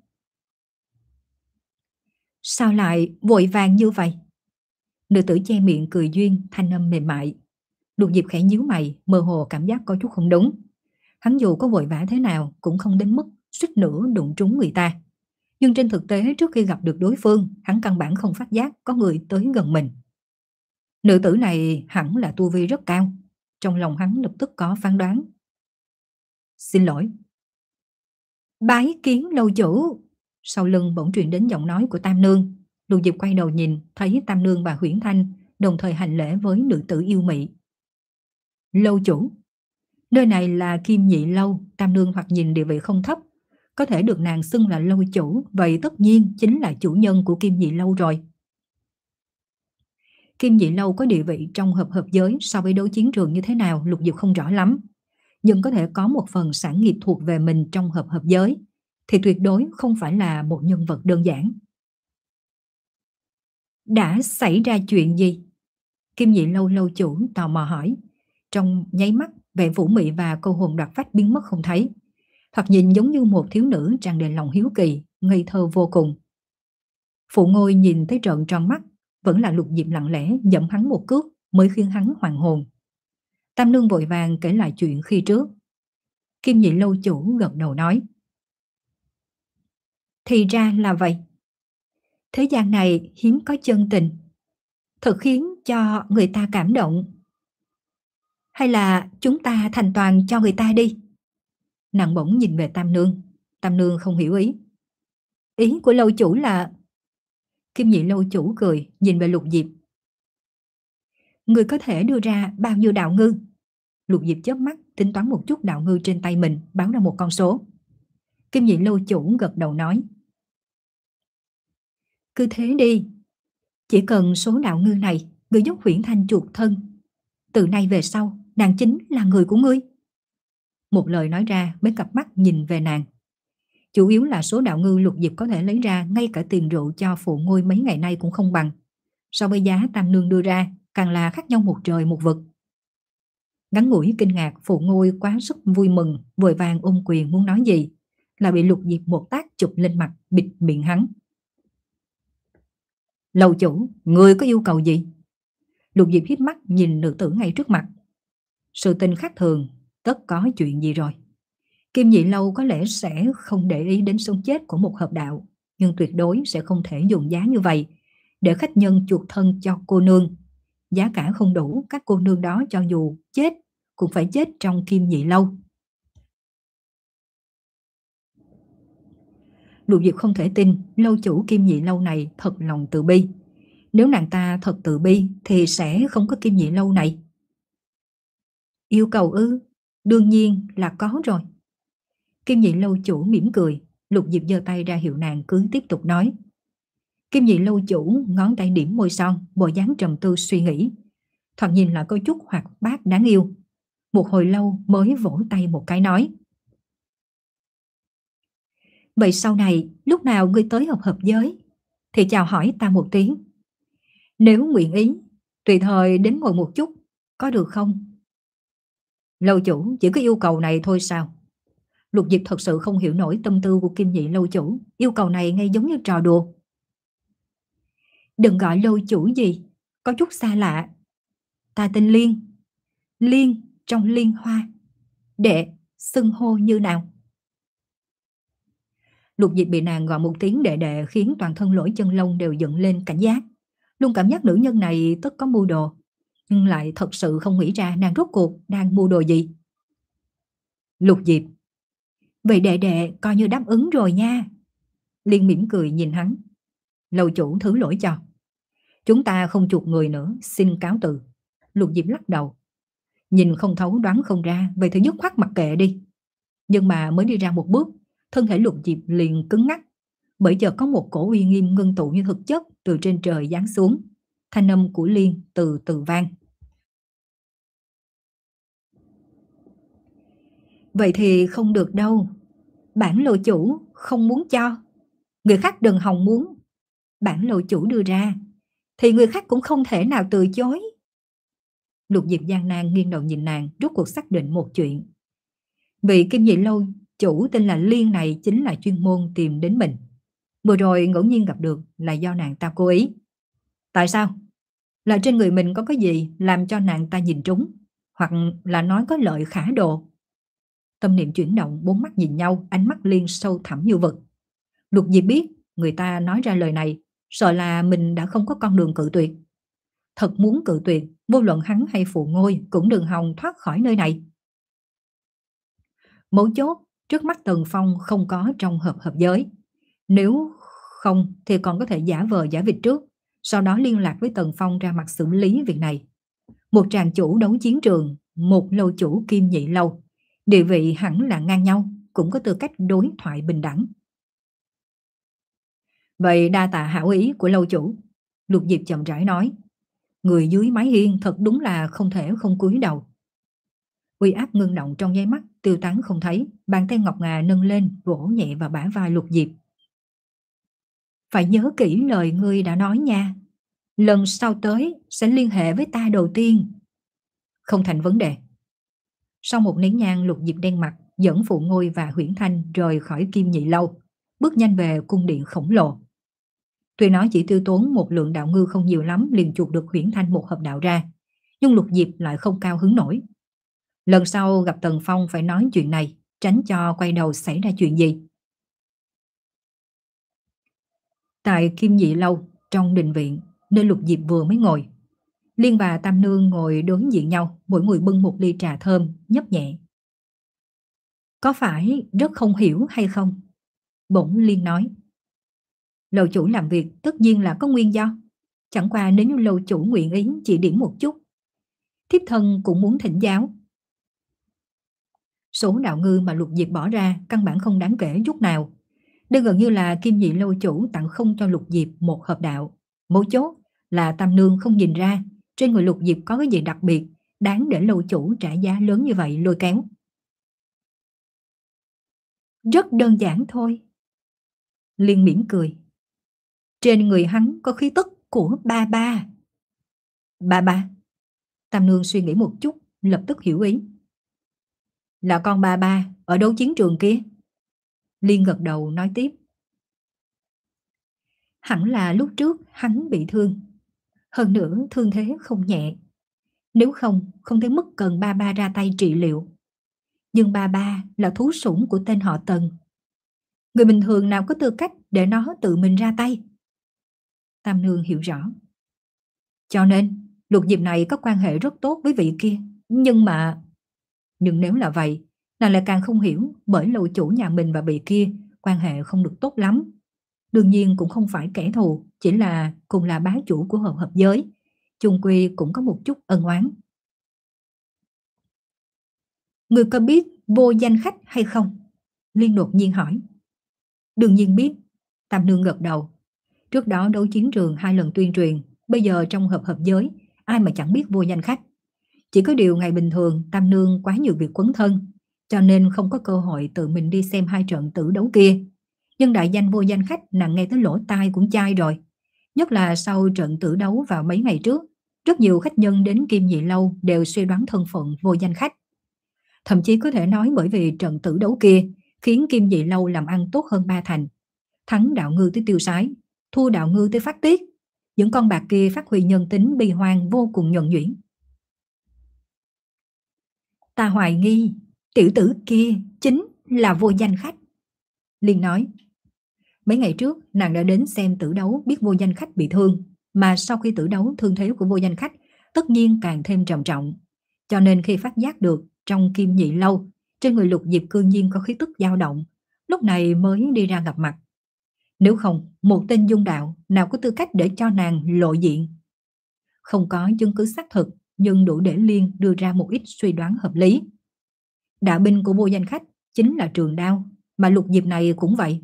Sao lại vội vàng như vậy? Nữ tử che miệng cười duyên, thanh âm mềm mại. Lục Diệp khẽ nhíu mày, mơ hồ cảm giác có chút không đúng. Hắn dù có vội vã thế nào cũng không đến mức suýt nữa đụng trúng người ta. Nhưng trên thực tế trước khi gặp được đối phương, hắn căn bản không phát giác có người tới gần mình. Nữ tử này hẳn là tu vi rất cao. Trong lòng hắn lập tức có phán đoán. Xin lỗi. Bái kiến lâu chủ. Sau lưng bỗng truyền đến giọng nói của Tam Nương. Lục Diệp quay đầu nhìn, thấy Tam Nương và Huyễn Thanh đồng thời hành lễ với nữ tử yêu mị. Lâu chủ. Nơi này là Kim Nhị lâu, Tam Nương hoặc nhìn địa vị không thấp, có thể được nàng xưng là lâu chủ, vậy tất nhiên chính là chủ nhân của Kim Nhị lâu rồi. Kim Nhị lâu có địa vị trong hợp hợp giới so với đấu chiến trường như thế nào Lục Diệp không rõ lắm, nhưng có thể có một phần sản nghiệp thuộc về mình trong hợp hợp giới thì tuyệt đối không phải là một nhân vật đơn giản. Đã xảy ra chuyện gì? Kim Nhị lâu lâu chủ tò mò hỏi. Trong nháy mắt, vẻ vũ mị và câu hồn đoạt phách biến mất không thấy. Thoạt nhìn giống như một thiếu nữ tràn đầy lòng hiếu kỳ, ngây thơ vô cùng. Phụ Ngôi nhìn thấy trợn tròn mắt, vẫn là Lục Diệp lặng lẽ dẫm hắn một cước mới khiến hắn hoàn hồn. Tam Nương vội vàng kể lại chuyện khi trước. Kim Nhị lâu chủ gật đầu nói. Thì ra là vậy. Thế gian này hiếm có chân tình, thật khiến cho người ta cảm động. Hay là chúng ta thành toàn cho người ta đi? Nàng bỗng nhìn về Tam Nương. Tam Nương không hiểu ý. Ý của lâu chủ là... Kim Nhị lâu chủ cười, nhìn về Lục Diệp. Người có thể đưa ra bao nhiêu đạo ngư? Lục Diệp chớp mắt, tính toán một chút đạo ngư trên tay mình, báo ra một con số. Kim Nhị lâu chủ gật đầu nói. Cứ thế đi. Chỉ cần số đạo ngư này, người giúp Huyễn Thanh chuộc thân. Từ nay về sau, nàng chính là người của ngươi. Một lời nói ra, mấy cặp mắt nhìn về nàng. Chủ yếu là số đạo ngư Lục Diệp có thể lấy ra, ngay cả tiền rượu cho Phụ Ngôi mấy ngày nay cũng không bằng. So với giá Tam Nương đưa ra, càng là khác nhau một trời một vực. Ngắn ngủi kinh ngạc, Phụ Ngôi quá sức vui mừng, vội vàng ôm quyền muốn nói gì, là bị Lục Diệp một tác chụp lên mặt, bịt miệng hắn. Lầu chủ, người có yêu cầu gì? Lục Diệp híp mắt nhìn nữ tử ngay trước mặt. Sự tình khác thường, tất có chuyện gì rồi. Kim Nhị lâu có lẽ sẽ không để ý đến sống chết của một hợp đạo, nhưng tuyệt đối sẽ không thể dùng giá như vậy để khách nhân chuộc thân cho cô nương. Giá cả không đủ, các cô nương đó cho dù chết cũng phải chết trong Kim Nhị lâu. Lục Diệp không thể tin lâu chủ Kim Nhị lâu này thật lòng từ bi. Nếu nàng ta thật từ bi thì sẽ không có Kim Nhị lâu này. Yêu cầu ư? Đương nhiên là có rồi. Kim Nhị lâu chủ mỉm cười. Lục Diệp giơ tay ra hiệu nàng cứ tiếp tục nói. Kim Nhị lâu chủ ngón tay điểm môi son, bộ dáng trầm tư suy nghĩ, thoạt nhìn là có chút hoạt bát đáng yêu. Một hồi lâu mới vỗ tay một cái nói. Vậy sau này lúc nào ngươi tới hợp hợp giới thì chào hỏi ta một tiếng. Nếu nguyện ý, tùy thời đến ngồi một chút, có được không? Lâu chủ chỉ có yêu cầu này thôi sao? Lục Diệp thật sự không hiểu nổi tâm tư của Kim Nhị lâu chủ. Yêu cầu này nghe giống như trò đùa. Đừng gọi lâu chủ gì, có chút xa lạ. ta tên Liên. Liên trong liên hoa. Đệ xưng hô như nào? Lục Diệp bị nàng gọi một tiếng đệ đệ khiến toàn thân lỗ chân lông đều dựng lên cảnh giác. Luôn cảm giác nữ nhân này tất có mưu đồ, nhưng lại thật sự không nghĩ ra nàng rốt cuộc đang mưu đồ gì. Lục Diệp. Vậy đệ đệ coi như đáp ứng rồi nha. Liên mỉm cười nhìn hắn. Lâu chủ thứ lỗi cho. Chúng ta không chuộc người nữa, xin cáo từ. Lục Diệp lắc đầu. Nhìn không thấu đoán không ra, vậy thì dứt khoát mặc kệ đi. Nhưng mà mới đi ra một bước, thân thể Lục Diệp liền cứng ngắc, bởi chợt có một cổ uy nghiêm ngưng tụ như thực chất từ trên trời giáng xuống. Thanh âm của Liên từ từ vang. Vậy thì không được đâu. Bản lộ chủ không muốn cho, người khác đừng hòng muốn. Bản lộ chủ đưa ra thì người khác cũng không thể nào từ chối. Lục Diệp gian nan nghiêng đầu nhìn nàng, rốt cuộc xác định một chuyện. Vị Kim Nhị Lâu chủ tên là Liên này chính là chuyên môn tìm đến mình. Vừa rồi ngẫu nhiên gặp được là do nàng ta cố ý. Tại sao? Là trên người mình có cái gì làm cho nàng ta nhìn trúng, hoặc là nói có lợi khả đồ? Tâm niệm chuyển động, bốn mắt nhìn nhau, ánh mắt Liên sâu thẳm như vực. Lục Diệp biết người ta nói ra lời này sợ là mình đã không có con đường cự tuyệt. Thật muốn cự tuyệt, vô luận hắn hay phụ ngôi cũng đừng hòng thoát khỏi nơi này. Mấu chốt, trước mắt Tần Phong không có trong hợp hợp giới. Nếu không thì còn có thể giả vờ giả vịt trước, sau đó liên lạc với Tần Phong ra mặt xử lý việc này. Một tràng chủ đấu chiến trường, một lâu chủ Kim Nhị Lâu, địa vị hẳn là ngang nhau, cũng có tư cách đối thoại bình đẳng. Vậy đa tạ hảo ý của lâu chủ. Lục Diệp chậm rãi nói. Người dưới mái hiên thật đúng là không thể không cúi đầu. Uy áp ngưng động trong nháy mắt tiêu tán không thấy, bàn tay ngọc ngà nâng lên vỗ nhẹ vào bả vai Lục Diệp. Phải nhớ kỹ lời ngươi đã nói nha. Lần sau tới sẽ liên hệ với ta đầu tiên. Không thành vấn đề. Sau một nén nhang, Lục Diệp đen mặt dẫn phụ ngôi và Huyễn Thanh rời khỏi Kim Nhị Lâu, bước nhanh về cung điện khổng lồ. Tuy nói chỉ tiêu tốn một lượng đạo ngư không nhiều lắm liền chuộc được Huyễn Thanh một hợp đạo ra, nhưng Lục Diệp lại không cao hứng nổi. Lần sau gặp Tần Phong phải nói chuyện này, tránh cho quay đầu xảy ra chuyện gì. Tại Kim Nhị Lâu, trong đình viện, nơi Lục Diệp vừa mới ngồi, Liên và Tam Nương ngồi đối diện nhau, mỗi người bưng một ly trà thơm, nhấp nhẹ. Có phải rất không hiểu hay không? Bỗng Liên nói. Lầu chủ làm việc tất nhiên là có nguyên do. Chẳng qua nếu như lầu chủ nguyện ý chỉ điểm một chút, thiếp thân cũng muốn thỉnh giáo. Số đạo ngư mà Lục Diệp bỏ ra căn bản không đáng kể chút nào. Đây gần như là Kim Nhị Lâu chủ tặng không cho Lục Diệp một hợp đạo. Mấu chốt là Tam Nương không nhìn ra trên người Lục Diệp có cái gì đặc biệt đáng để lâu chủ trả giá lớn như vậy lôi kéo. Rất đơn giản thôi. Liên mỉm cười. Trên người hắn có khí tức của ba ba. Ba ba? Tam Nương suy nghĩ một chút, lập tức hiểu ý. Là con ba ba ở đấu chiến trường kia. Liên gật đầu nói tiếp. Hẳn là lúc trước hắn bị thương. Hơn nữa thương thế không nhẹ. Nếu không, không thể mất cần ba ba ra tay trị liệu. Nhưng ba ba là thú sủng của tên họ Tần. Người bình thường nào có tư cách để nó tự mình ra tay. Tam Nương hiểu rõ. Cho nên Lục Diệp này có quan hệ rất tốt với vị kia. Nhưng mà... Nhưng nếu là vậy, nàng lại càng không hiểu, bởi lâu chủ nhà mình và vị kia quan hệ không được tốt lắm. Đương nhiên cũng không phải kẻ thù, chỉ là cùng là bá chủ của hợp hợp giới, chung quy cũng có một chút ân oán. Người có biết vô danh khách hay không? Liên đột nhiên hỏi. Đương nhiên biết. Tam Nương gật đầu. Trước đó đấu chiến trường hai lần tuyên truyền, bây giờ trong hợp hợp giới ai mà chẳng biết vô danh khách. Chỉ có điều ngày bình thường Tam Nương quá nhiều việc quấn thân, cho nên không có cơ hội tự mình đi xem hai trận tử đấu kia. Nhưng đại danh vô danh khách nàng nghe tới lỗ tai cũng chai rồi. Nhất là sau trận tử đấu vào mấy ngày trước, rất nhiều khách nhân đến Kim Nhị Lâu đều suy đoán thân phận vô danh khách. Thậm chí có thể nói bởi vì trận tử đấu kia khiến Kim Nhị Lâu làm ăn tốt hơn ba thành. Thắng đạo ngư tới tiêu sái, thua đạo ngư tới phát tiết. Những con bạc kia phát huy nhân tính bi hoang vô cùng nhuần nhuyễn. Ta hoài nghi tiểu tử kia chính là Vô Danh Khách. Liên nói, mấy ngày trước nàng đã đến xem tử đấu, biết Vô Danh Khách bị thương, mà sau khi tử đấu thương thế của Vô Danh Khách tất nhiên càng thêm trầm trọng, cho nên khi phát giác được trong Kim Nhị Lâu trên người Lục Diệp cư nhiên có khí tức dao động, lúc này mới đi ra gặp mặt. Nếu không, một tên dung đạo nào có tư cách để cho nàng lộ diện? Không có chứng cứ xác thực, nhưng đủ để Liên đưa ra một ít suy đoán hợp lý. Đạo binh của Vô Danh Khách chính là trường đao, mà Lục Diệp này cũng vậy.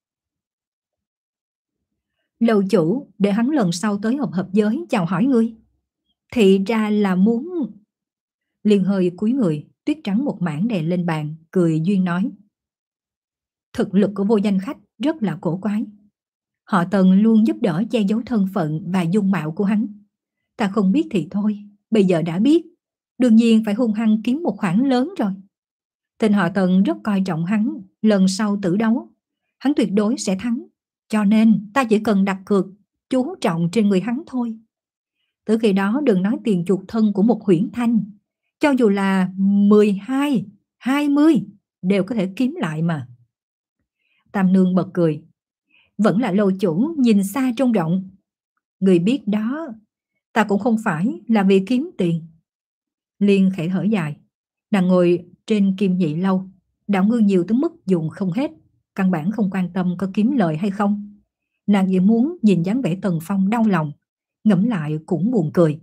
Lầu chủ để hắn lần sau tới hộp hợp giới chào hỏi ngươi. Thì ra là muốn... Liên hơi cúi người, tuyết trắng một mảng đè lên bàn, cười duyên nói. Thực lực của Vô Danh Khách rất là cổ quái. Họ Tần luôn giúp đỡ che giấu thân phận và dung mạo của hắn. Ta không biết thì thôi, bây giờ đã biết, đương nhiên phải hung hăng kiếm một khoản lớn rồi. Tên họ Tần rất coi trọng hắn, lần sau tử đấu, hắn tuyệt đối sẽ thắng. Cho nên ta chỉ cần đặt cược, chú trọng trên người hắn thôi. Từ khi đó đừng nói tiền chuộc thân của một Huyễn Thanh, cho dù là mười hai, hai mươi đều có thể kiếm lại mà. Tam Nương bật cười. Vẫn là lâu chủ nhìn xa trông rộng. Người biết đó, ta cũng không phải là vì kiếm tiền. Liên khẽ thở dài. Nàng ngồi trên Kim Nhị Lâu, đạo ngư nhiều tới mức dùng không hết, căn bản không quan tâm có kiếm lời hay không. Nàng chỉ muốn nhìn dáng vẻ Tần Phong đau lòng, ngẫm lại cũng buồn cười.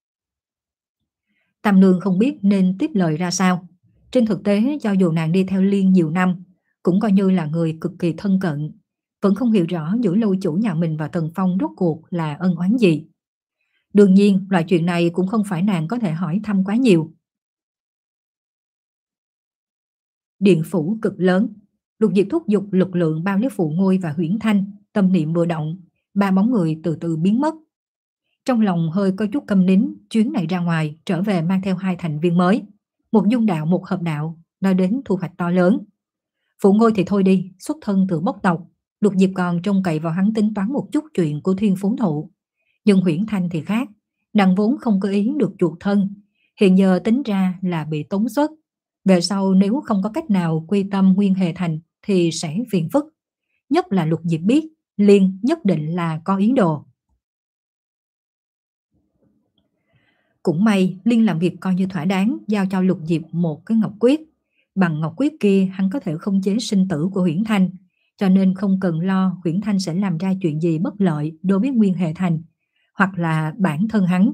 Tam Nương không biết nên tiếp lời ra sao. Trên thực tế, cho dù nàng đi theo Liên nhiều năm, cũng coi như là người cực kỳ thân cận, vẫn không hiểu rõ giữa lâu chủ nhà mình và Tần Phong rốt cuộc là ân oán gì. Đương nhiên, loại chuyện này cũng không phải nàng có thể hỏi thăm quá nhiều. Điện phủ cực lớn, Lục Diệp thúc giục lực lượng bao lấy Phụ Ngôi và Huyễn Thanh, tâm niệm vừa động, ba bóng người từ từ biến mất. Trong lòng hơi có chút câm nín, chuyến này ra ngoài trở về mang theo hai thành viên mới, một dung đạo một hợp đạo, nói đến thu hoạch to lớn. Phụ Ngôi thì thôi đi, xuất thân từ bốc tộc, Lục Diệp còn trông cậy vào hắn tính toán một chút chuyện của Thiên Phú Thụ. Nhưng Huyễn Thanh thì khác, nàng vốn không có ý được chuộc thân, hiện giờ tính ra là bị tống xuất. Về sau nếu không có cách nào quy tâm Nguyên Hề Thành thì sẽ phiền phức. Nhất là Lục Diệp biết Liên nhất định là có ý đồ. Cũng may Liên làm việc coi như thỏa đáng, giao cho Lục Diệp một cái ngọc quyết. Bằng ngọc quyết kia hắn có thể khống chế sinh tử của Huyễn Thanh, cho nên không cần lo Huyễn Thanh sẽ làm ra chuyện gì bất lợi đối với Nguyên Hề Thành, hoặc là bản thân hắn.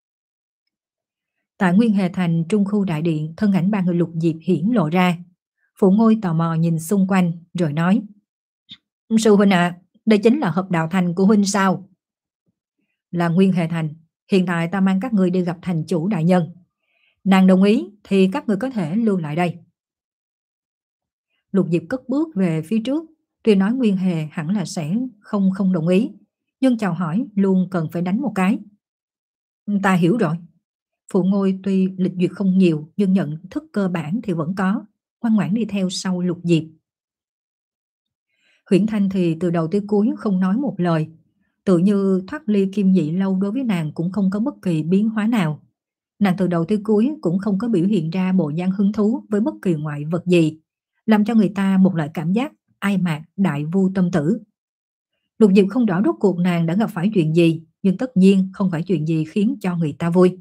Tại Nguyên Hề Thành trung khu đại điện, thân ảnh ba người Lục Diệp hiển lộ ra. Phụ Ngôi tò mò nhìn xung quanh rồi nói: Sư huynh ạ, à, đây chính là hợp đạo thành của huynh sao? Là Nguyên Hề Thành, hiện tại ta mang các người đi gặp thành chủ đại nhân. Nàng đồng ý thì các người có thể lưu lại đây. Lục Diệp cất bước về phía trước, tuy nói Nguyên Hề hẳn là sẽ không không đồng ý, nhưng chào hỏi luôn cần phải đánh một cái. Ta hiểu rồi. Phụ Ngôi tuy lịch duyệt không nhiều, nhưng nhận thức cơ bản thì vẫn có, ngoan ngoãn đi theo sau Lục Diệp. Huyễn Thanh thì từ đầu tới cuối không nói một lời, tự như thoát ly Kim Nhị Lâu đối với nàng cũng không có bất kỳ biến hóa nào. Nàng từ đầu tới cuối cũng không có biểu hiện ra bộ dáng hứng thú với bất kỳ ngoại vật gì, làm cho người ta một loại cảm giác ai mạc đại vu tâm tử. Lục Diệp không rõ rốt cuộc nàng đã gặp phải chuyện gì, nhưng tất nhiên không phải chuyện gì khiến cho người ta vui.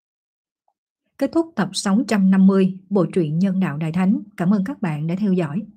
Kết thúc tập sáu trăm năm mươi bộ truyện Nhân Đạo Đại Thánh. Cảm ơn các bạn đã theo dõi.